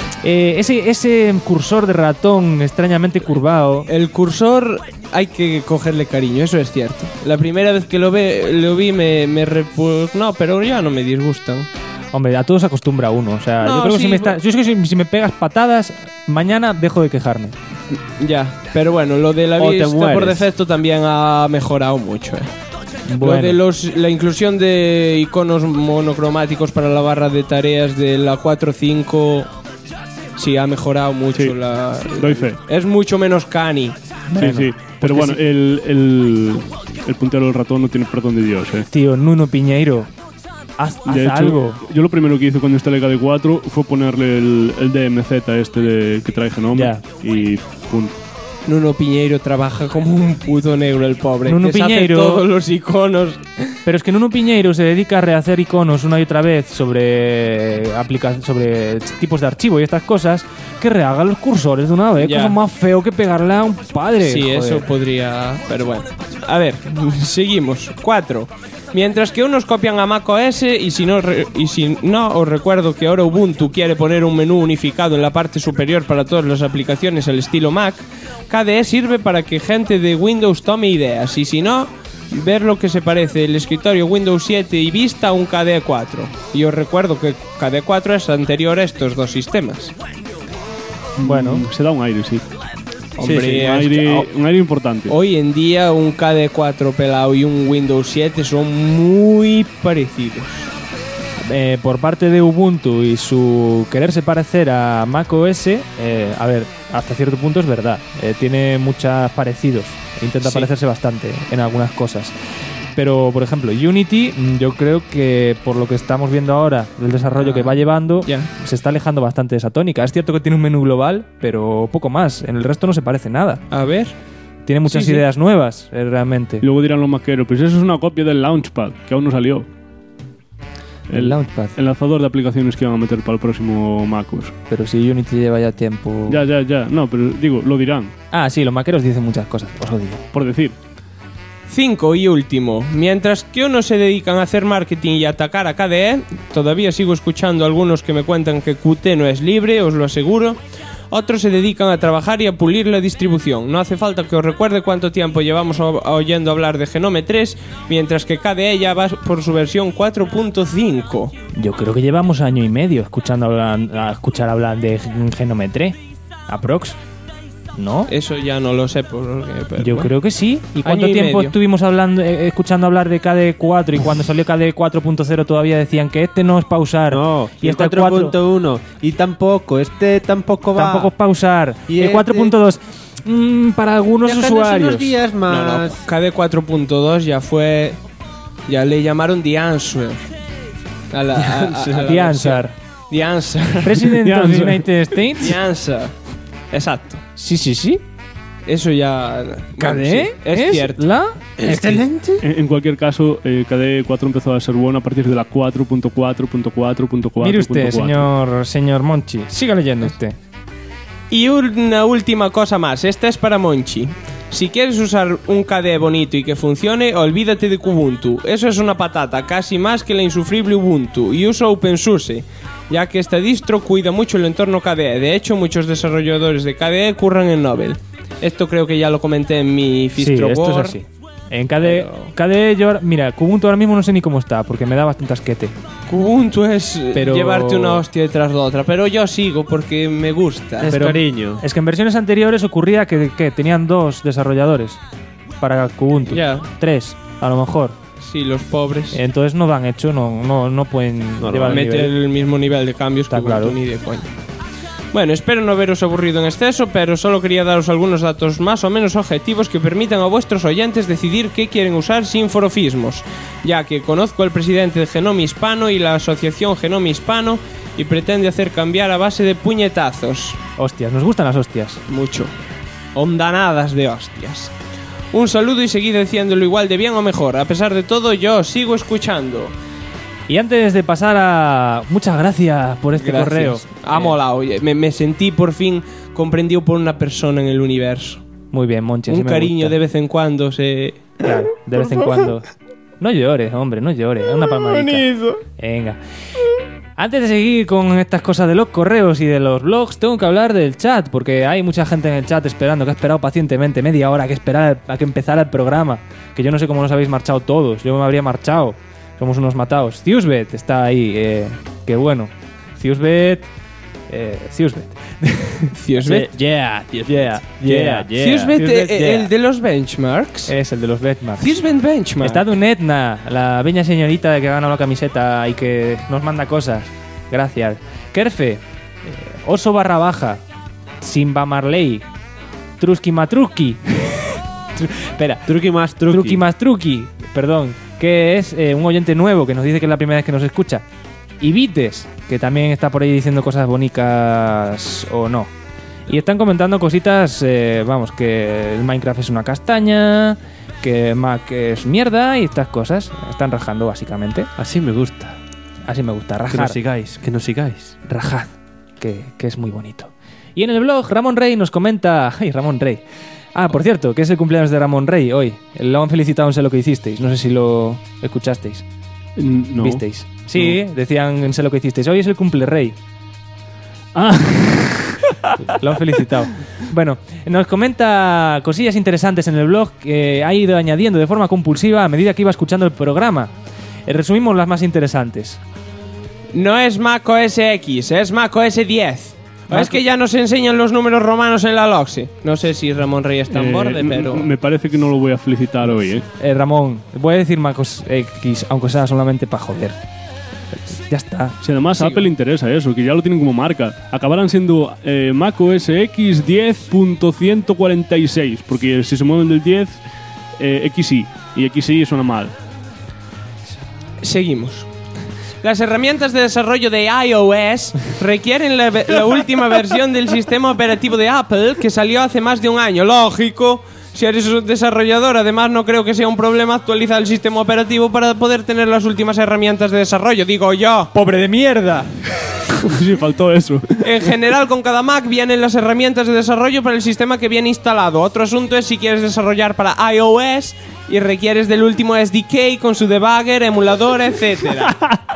ese cursor de ratón extrañamente curvado. El cursor hay que cogerle cariño, eso es cierto. La primera vez que lo vi me repugnó, pero ya no me disgustan. Hombre, a todos se acostumbra uno. O sea, No, yo creo que sí, yo es que si me pegas patadas, mañana dejo de quejarme. Ya, pero bueno, lo de la O te vista por mueres. defecto también ha mejorado mucho. Bueno, Lo de la inclusión de iconos monocromáticos para la barra de tareas de la 4.5 sí ha mejorado mucho. Sí, doy fe. Es mucho menos cani. Bueno, Sí. Pero bueno, el puntero del ratón no tiene perdón de Dios, tío, Nuno Piñeiro, haz De hecho, algo. yo lo primero que hice cuando instalé KDE4 fue ponerle el DMZ que trae Genome Ya. y punto. Nuno Piñeiro trabaja como un puto negro, el pobre. Nuno Deshace Piñeiro- todos los iconos. Pero es que Nuno Piñeiro se dedica a rehacer iconos una y otra vez sobre tipos de archivo y estas cosas, que rehaga los cursores de una vez. Ya. Cosa más feo que pegarle a un padre. Sí, joder. eso podría... Pero bueno. A ver, seguimos. 4. Mientras que unos copian a macOS y si no, os recuerdo que ahora Ubuntu quiere poner un menú unificado en la parte superior para todas las aplicaciones al estilo Mac, KDE sirve para que gente de Windows tome ideas y si no, ver lo que se parece el escritorio Windows 7 y Vista a un KDE 4. Y os recuerdo que KDE 4 es anterior a estos dos sistemas. Bueno, Se da un aire, sí. Hombre, Sí, es un, que- aire, un aire importante. Hoy en día un KDE 4 pelado y un Windows 7 son muy parecidos. por parte de Ubuntu y su quererse parecer a macOS, a ver, hasta cierto punto es verdad. Tiene muchos parecidos. Intenta Sí. parecerse bastante en algunas cosas. Pero, por ejemplo, Unity, yo creo que por lo que estamos viendo ahora, el desarrollo que va llevando, Ya. se está alejando bastante de esa tónica. Es cierto que tiene un menú global, pero poco más. En el resto no se parece nada. A ver. Tiene muchas Sí, sí. ideas nuevas, realmente. Y luego dirán los maqueros, pues eso es una copia del Launchpad, que aún no salió. El Launchpad. El lanzador de aplicaciones que van a meter para el próximo MacOS. Pero si Unity lleva ya tiempo... Ya. No, pero digo, lo dirán, Ah, sí, los maqueros dicen muchas cosas, os lo digo. por decir. 5 y último. Mientras que unos se dedican a hacer marketing y atacar a KDE, todavía sigo escuchando a algunos que me cuentan que Qt no es libre, os lo aseguro. Otros se dedican a trabajar y a pulir la distribución. No hace falta que os recuerde cuánto tiempo llevamos oyendo hablar de Genome 3, mientras que KDE ya va por su versión 4.5. Yo creo que llevamos año y medio escuchar hablar de Genome 3. Aprox. ¿No? Eso ya no lo sé. Pero Yo bueno. creo que sí. ¿Y cuánto Año y tiempo medio. estuvimos hablando, escuchando hablar de KDE 4 y cuando salió KDE 4.0 todavía decían que este no es pausar? No, y y el este 4 4.1 y tampoco, este tampoco va. tampoco es pausar. Y el este- 4.2 para algunos Déjanos usuarios. unos días No, más. KDE 4.2 ya fue... Ya le llamaron The Answer. A la The versión. Answer. The Answer. President The of the Answer. United States. The Answer. Exacto. Sí. Eso ya... KDE sí, es cierto. la Excelente. En cualquier caso, KDE 4 empezó a ser bueno a partir de la 4.4.4.4. Mire usted, señor Monchi. Siga leyendo usted. Y una última cosa más. Esta es para Monchi. Si quieres usar un KDE bonito y que funcione, olvídate de Kubuntu. Eso es una patata, casi más que la insufrible Ubuntu. Y usa OpenSUSE, ya que esta distro cuida mucho el entorno KDE. De hecho, muchos desarrolladores de KDE curran en Nobel. Esto creo que ya lo comenté en mi Sí, Fistro esto es Board. así. En KDE yo mira, Kubuntu ahora mismo no sé ni cómo está, porque me da bastante asquete. Kubuntu es Pero- llevarte una hostia detrás de otra, pero yo sigo porque me gusta. Es Pero- cariño. Es que en versiones anteriores ocurría que tenían 2 desarrolladores para Kubuntu. Ya. 3, a lo mejor. Sí, los pobres. Entonces no dan hecho, no pueden llevar el Meter nivel. el mismo nivel de cambios Está que claro. Ubuntu, ni de coña. Bueno, espero no veros aburrido en exceso, pero solo quería daros algunos datos más o menos objetivos que permitan a vuestros oyentes decidir qué quieren usar sin forofismos, ya que conozco al presidente de Genome Hispano y la asociación Genome Hispano y pretende hacer cambiar a base de puñetazos. Hostias, nos gustan las hostias. Mucho. Ondanadas de hostias. Un saludo y seguid diciéndolo igual de bien o mejor. A pesar de todo, yo os sigo escuchando. Y antes de pasar a... Muchas gracias por este Gracias. correo. Ha molado. Oye, me sentí por fin comprendido por una persona en el universo. Muy bien, Monchi. así Un me cariño gusta. de vez en cuando se... Claro, de vez en cuando. No llores, hombre, no llores. Es una palmadita. Venga. Antes de seguir con estas cosas de los correos y de los blogs, tengo que hablar del chat, porque hay mucha gente en el chat esperando, que ha esperado pacientemente media hora a que empezara el programa. Que yo no sé cómo nos habéis marchado todos. Yo me habría marchado. Somos unos matados. Ciusbet está ahí. Qué bueno. Ciusbet. Ciusbet. Ciusbet. Yeah. Yeah. Ciusbet, Ciusbet, el de los benchmarks. Es el de los benchmarks. Ciusbet Benchmark. Está Dunetna, la bella señorita que ha ganado la camiseta y que nos manda cosas. Gracias. Kerfe, Oso barra baja, Simba Marley, Truski Matruski. Espera, Truqui más truqui. Truki más Truki, perdón, que es un oyente nuevo que nos dice que es la primera vez que nos escucha. Y Vites, que también está por ahí diciendo cosas bonitas o no. Y están comentando cositas, vamos, que el Minecraft es una castaña, que Mac es mierda y estas cosas. Están rajando, básicamente. Así me gusta. Así me gusta, Que rajar. nos sigáis, que nos sigáis. Rajad, que es muy bonito. Y en el blog, Ramón Rey nos comenta... ¡Ay, Ramón Rey! Ah, por cierto, que es el cumpleaños de Ramón Rey hoy. Lo han felicitado en Sé lo que hicisteis. No sé si lo escuchasteis. No. ¿Visteis? Sí, decían en Sé lo que hicisteis. Hoy es el cumple Rey. Ah, Lo han felicitado. Bueno, nos comenta cosillas interesantes en el blog que ha ido añadiendo de forma compulsiva a medida que iba escuchando el programa. Resumimos las más interesantes. No es Mac OS X, es Mac OS 10. ¿O es que ya nos enseñan los números romanos en la LOXE? No sé si Ramón Rey está en borde, pero... Me parece que no lo voy a felicitar hoy, Ramón, voy a decir MacOS X, aunque sea solamente para joder. Ya está. Si además a Apple le interesa eso, que ya lo tienen como marca. Acabarán siendo Mac OS X 10.146, porque si se mueven del 10, XI, y XI suena mal. Seguimos. Las herramientas de desarrollo de iOS requieren la última versión del sistema operativo de Apple que salió hace más de un año. Lógico, si eres un desarrollador, además no creo que sea un problema actualizar el sistema operativo para poder tener las últimas herramientas de desarrollo, digo yo. ¡Pobre de mierda! Sí, faltó eso. En general, con cada Mac vienen las herramientas de desarrollo para el sistema que viene instalado. Otro asunto es si quieres desarrollar para iOS y requieres del último SDK con su debugger, emulador, etcétera.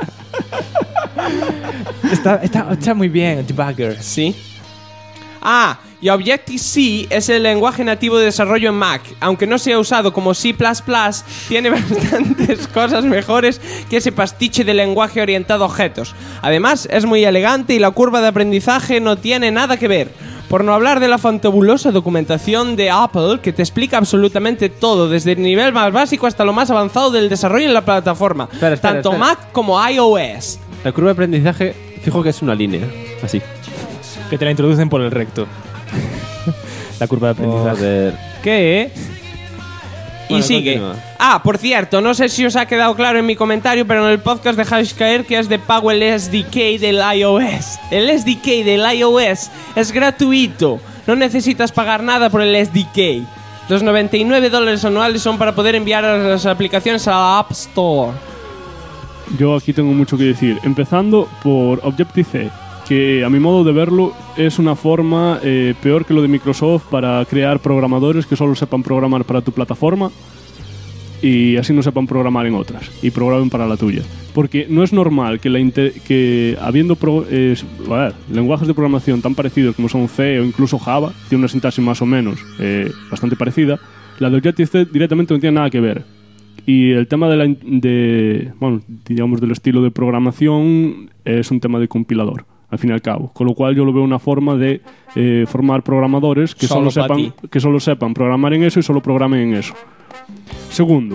Está muy bien, debugger. Sí. Ah, y Objective-C es el lenguaje nativo de desarrollo en Mac. Aunque no sea usado como C++, tiene bastantes cosas mejores que ese pastiche de lenguaje orientado a objetos. Además, es muy elegante y la curva de aprendizaje no tiene nada que ver. Por no hablar de la fantabulosa documentación de Apple, que te explica absolutamente todo, desde el nivel más básico hasta lo más avanzado del desarrollo en la plataforma. Espera, tanto espera. Mac como iOS. la curva de aprendizaje, fijo que es una línea. Así. Que te la introducen por el recto. La curva de aprendizaje. Joder. ¿Qué? Y Bueno, sigue. continúa. Ah, por cierto, no sé si os ha quedado claro en mi comentario, pero en el podcast dejáis caer que es de pago el SDK del iOS. El SDK del iOS es gratuito. No necesitas pagar nada por el SDK. Los $99 anuales son para poder enviar las aplicaciones a la App Store. Yo aquí tengo mucho que decir. Empezando por Objective-C, que a mi modo de verlo es una forma peor que lo de Microsoft para crear programadores que solo sepan programar para tu plataforma y así no sepan programar en otras y programen para la tuya. Porque no es normal que habiendo lenguajes de programación tan parecidos como son C o incluso Java, tiene una sintaxis más o menos bastante parecida, la de Objective-C directamente no tiene nada que ver. Y el tema digamos del estilo de programación es un tema de compilador, al fin y al cabo. Con lo cual yo lo veo una forma de formar programadores que Solo solo pa' ti. sepan programar en eso y solo programen en eso. Segundo,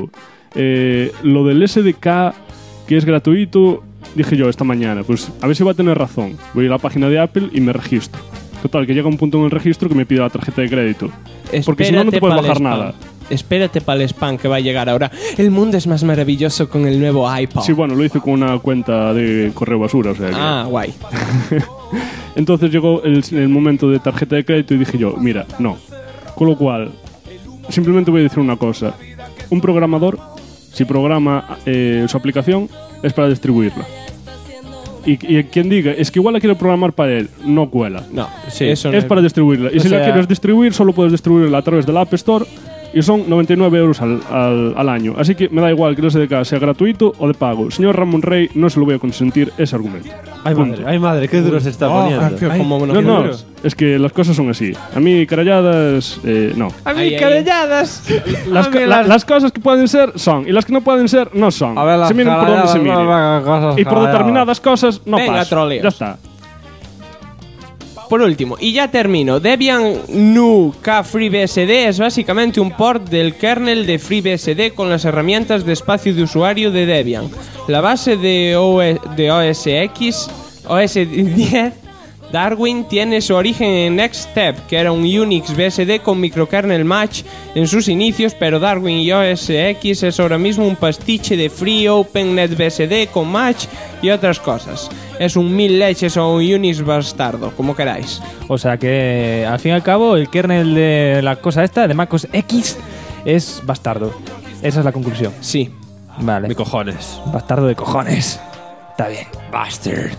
Lo del SDK, que es gratuito, dije yo esta mañana, pues a ver si va a tener razón. Voy a la página de Apple y me registro. Total, que llega un punto en el registro que me pide la tarjeta de crédito. Porque si no, no te puedes bajar nada. Espérate para el spam que va a llegar ahora. El mundo es más maravilloso con el nuevo iPod. Sí, bueno, lo hice con una cuenta de correo basura, o sea que... guay. Entonces llegó el momento de tarjeta de crédito y dije yo, mira, no. Con lo cual, simplemente voy a decir una cosa. Un programador, si programa su aplicación, es para distribuirla. Y quien diga, es que igual la quiere programar para él, no cuela. No, sí, eso es no para distribuirla. Y si la quieres distribuir, solo puedes distribuirla a través de la App Store. Y son 99 euros al año. Así que me da igual que el SDK sea gratuito o de pago. Señor Ramón Rey, no se lo voy a consentir ese argumento. Ay madre, qué duro se está poniendo. No, es que las cosas son así. A mí caralladas, no. A mí caralladas. Las cosas que pueden ser son, y las que no pueden ser no son. A ver, se miren por donde se miren. Y por determinadas cosas no Venga, pasa. troleos. Ya está. Por último, y ya termino, Debian GNU K FreeBSD es básicamente un port del kernel de FreeBSD con las herramientas de espacio de usuario de Debian. La base de OS X, OS 10, Darwin tiene su origen en Next Step, que era un Unix BSD con microkernel Match en sus inicios, pero Darwin y OS X es ahora mismo un pastiche de Free Open Net BSD con Match y otras cosas. Es un mil leches o un Unix bastardo, como queráis. O sea que, al fin y al cabo, el kernel de la cosa esta, de MacOS X, es bastardo. Esa es la conclusión. Sí. Vale. De cojones. Bastardo de cojones. Está bien. Bastard.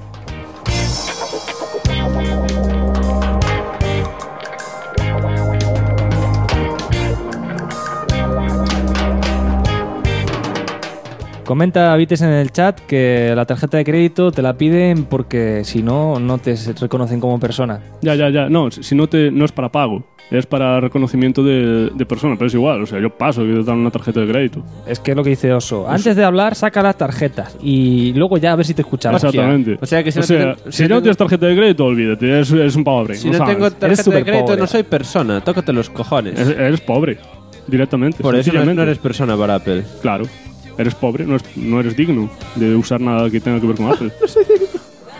Comenta Vites en el chat que la tarjeta de crédito te la piden porque si no, no te reconocen como persona. Ya. No, si no es para pago. Es para reconocimiento de persona, pero es igual. O sea, yo paso y te dan una tarjeta de crédito. Es que es lo que dice Oso. Antes de hablar, saca las tarjetas y luego ya a ver si te escuchamos. Exactamente. O sea, que si no tienes tarjeta de crédito, olvídate. Eres un pobre. Si no tengo tarjeta de crédito, pobre. no soy persona. Tócate los cojones. Eres pobre. Directamente. Por eso no eres persona para Apple. Claro. Eres pobre, no eres digno de usar nada que tenga que ver con Apple. No soy digno.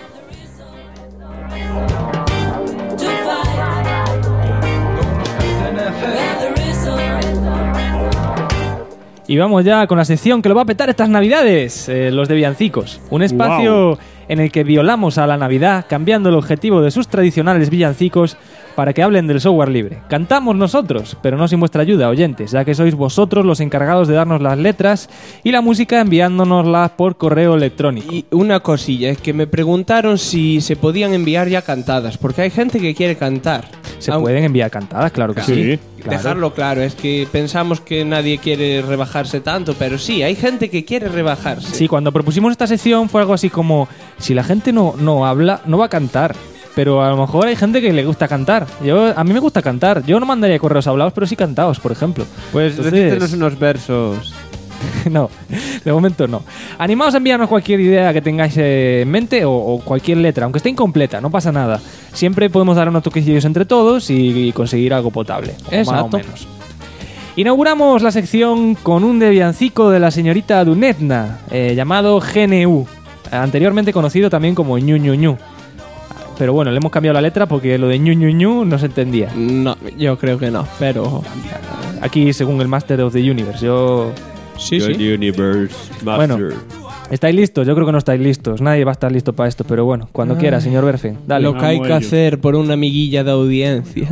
Y vamos ya con la sección que lo va a petar estas navidades, los de villancicos. Un espacio en el que violamos a la Navidad, cambiando el objetivo de sus tradicionales villancicos para que hablen del software libre. Cantamos nosotros, pero no sin vuestra ayuda, oyentes, ya que sois vosotros los encargados de darnos las letras y la música enviándonoslas por correo electrónico. Y una cosilla, es que me preguntaron si se podían enviar ya cantadas, porque hay gente que quiere cantar. Se pueden enviar cantadas, claro que sí. Claro. Dejarlo claro, es que pensamos que nadie quiere rebajarse tanto, pero sí, hay gente que quiere rebajarse. Sí, cuando propusimos esta sección fue algo así como, si la gente no habla, no va a cantar. Pero a lo mejor hay gente que le gusta cantar. A mí me gusta cantar. Yo no mandaría correos hablados, pero sí cantados, por ejemplo. Pues recítenos unos versos. No, de momento no. Animaos a enviarnos cualquier idea que tengáis en mente o cualquier letra, aunque esté incompleta, no pasa nada. Siempre podemos dar unos toquecillos entre todos y conseguir algo potable. Exacto. Más o menos. Inauguramos la sección con un debiancico de la señorita Dunetna, llamado GNU, anteriormente conocido también como ñu. Pero bueno, le hemos cambiado la letra porque lo de ñu no se entendía. No, yo creo que no, pero... Aquí, según el Master of the Universe, yo... Sí. Universe Master. Bueno, ¿estáis listos? Yo creo que no estáis listos. Nadie va a estar listo para esto, pero bueno, cuando quiera, señor Berfen. Dale. Lo que hay que hacer por una amiguilla de audiencia.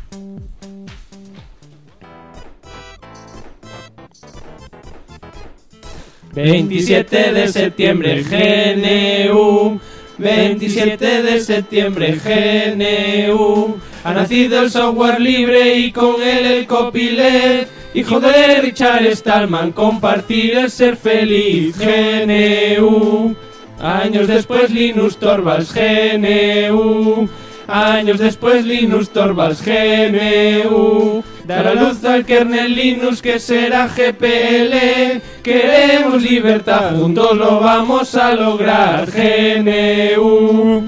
«27 de septiembre, GNU. 27 de septiembre, GNU. Ha nacido el software libre y con él el copyleft. Hijo de Richard Stallman, compartir es ser feliz, GNU. Años después Linus Torvalds, GNU. Años después Linus Torvalds, GNU. Dará luz al kernel Linux que será GPL. Queremos libertad, juntos lo vamos a lograr, GNU.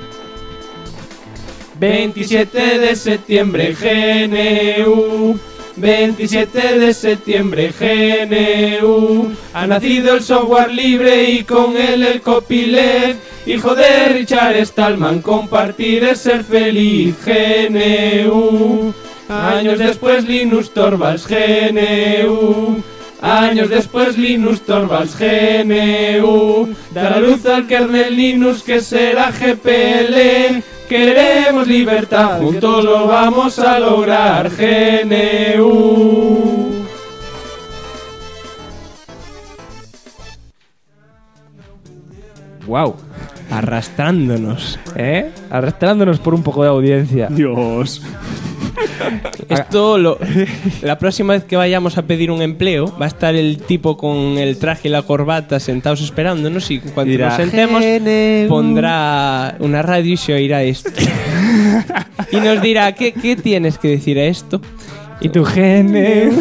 27 de septiembre, GNU. 27 de septiembre, GNU. Ha nacido el software libre y con él el copyleft. Hijo de Richard Stallman, compartir es ser feliz, GNU. Años después Linus Torvalds, GNU. Años después Linus Torvalds, GNU. Dará luz al kernel Linux que será GPL. Queremos libertad, juntos lo vamos a lograr, GNU. Wow. Arrastrándonos. Arrastrándonos por un poco de audiencia. Dios. Esto, la próxima vez que vayamos a pedir un empleo, va a estar el tipo con el traje y la corbata sentados esperándonos y cuando Dirá, nos sentemos GNU. pondrá una radio y se oirá esto. Y nos dirá, ¿qué tienes que decir a esto? ¿Y tu GNU?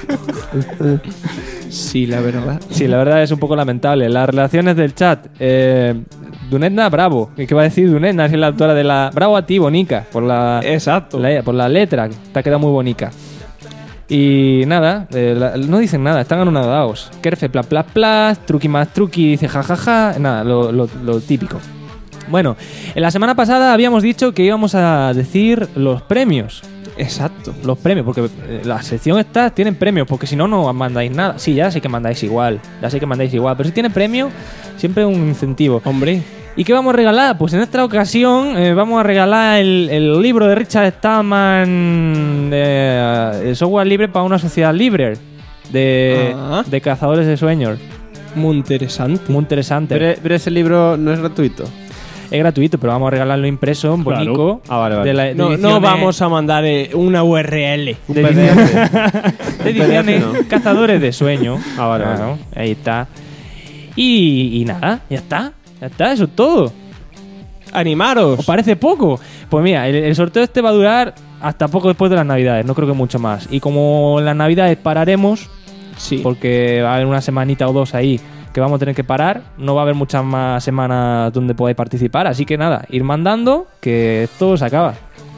Sí, la verdad. Sí, la verdad es un poco lamentable. Las relaciones del chat. Dunedna, bravo. ¿Qué va a decir Dunedna? Es la autora de la... Bravo a ti, bonica. Por la... Exacto. por la letra. Te ha quedado muy bonica. Y nada, no dicen nada. Están anonadados. Kerfe, pla, pla, pla. Truqui más truqui. Dice jajaja. Nada, lo típico. Bueno, en la semana pasada habíamos dicho que íbamos a decir los premios. Exacto. Los premios, porque la sección esta tienen premios, porque si no, no mandáis nada. Sí, ya sé que mandáis igual, pero si tiene premio, siempre un incentivo. Hombre. ¿Y qué vamos a regalar? Pues en esta ocasión vamos a regalar el libro de Richard Stallman, el software libre para una sociedad libre, de cazadores de sueños. Muy interesante. Muy interesante. Pero ese libro no es gratuito. Es gratuito, pero vamos a regalarlo impreso, bonito. Ah, vale. No vamos a mandar una URL. de ediciones cazadores de sueño. Claro, ahí está. Y nada, ya está, eso es todo. ¡Animaros! ¿Os parece poco? Pues mira, el sorteo este va a durar hasta poco después de las Navidades, no creo que mucho más. Y como en las Navidades pararemos, Sí. porque va a haber una semanita o dos ahí que vamos a tener que parar, no va a haber muchas más semanas donde podáis participar, así que nada, ir mandando que esto se acaba.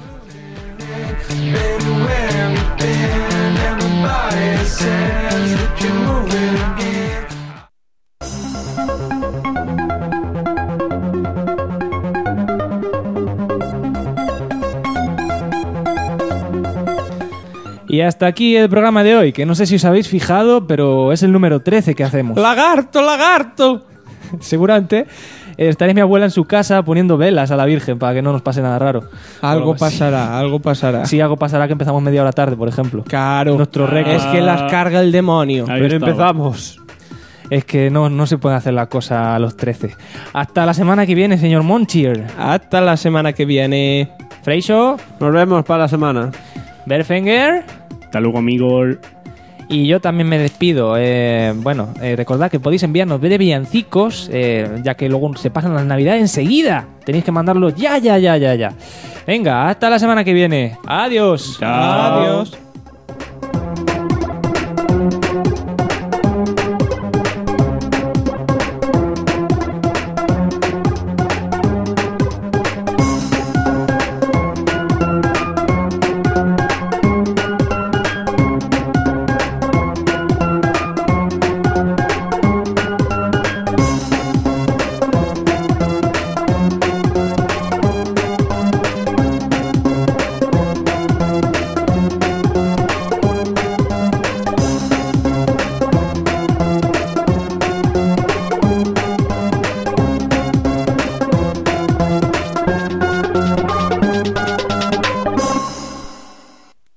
Y hasta aquí el programa de hoy, que no sé si os habéis fijado, pero es el número 13 que hacemos. ¡Lagarto, lagarto! Seguramente estaría mi abuela en su casa poniendo velas a la Virgen para que no nos pase nada raro. Algo pasará. Sí, algo pasará que empezamos media hora tarde, por ejemplo. Claro. Nuestro récord. Es que las carga el demonio. Ahí Pero estaba. empezamos. Es que no se puede hacer la cosa a los 13. Hasta la semana que viene, señor Monchier. Hasta la semana que viene. Freixo, Nos vemos para la semana. Berfenger. Hasta luego, amigos. Y yo también me despido. Recordad que podéis enviarnos de villancicos, ya que luego se pasan las Navidades enseguida. Tenéis que mandarlos ya. Venga, hasta la semana que viene. Adiós. Chao. Adiós.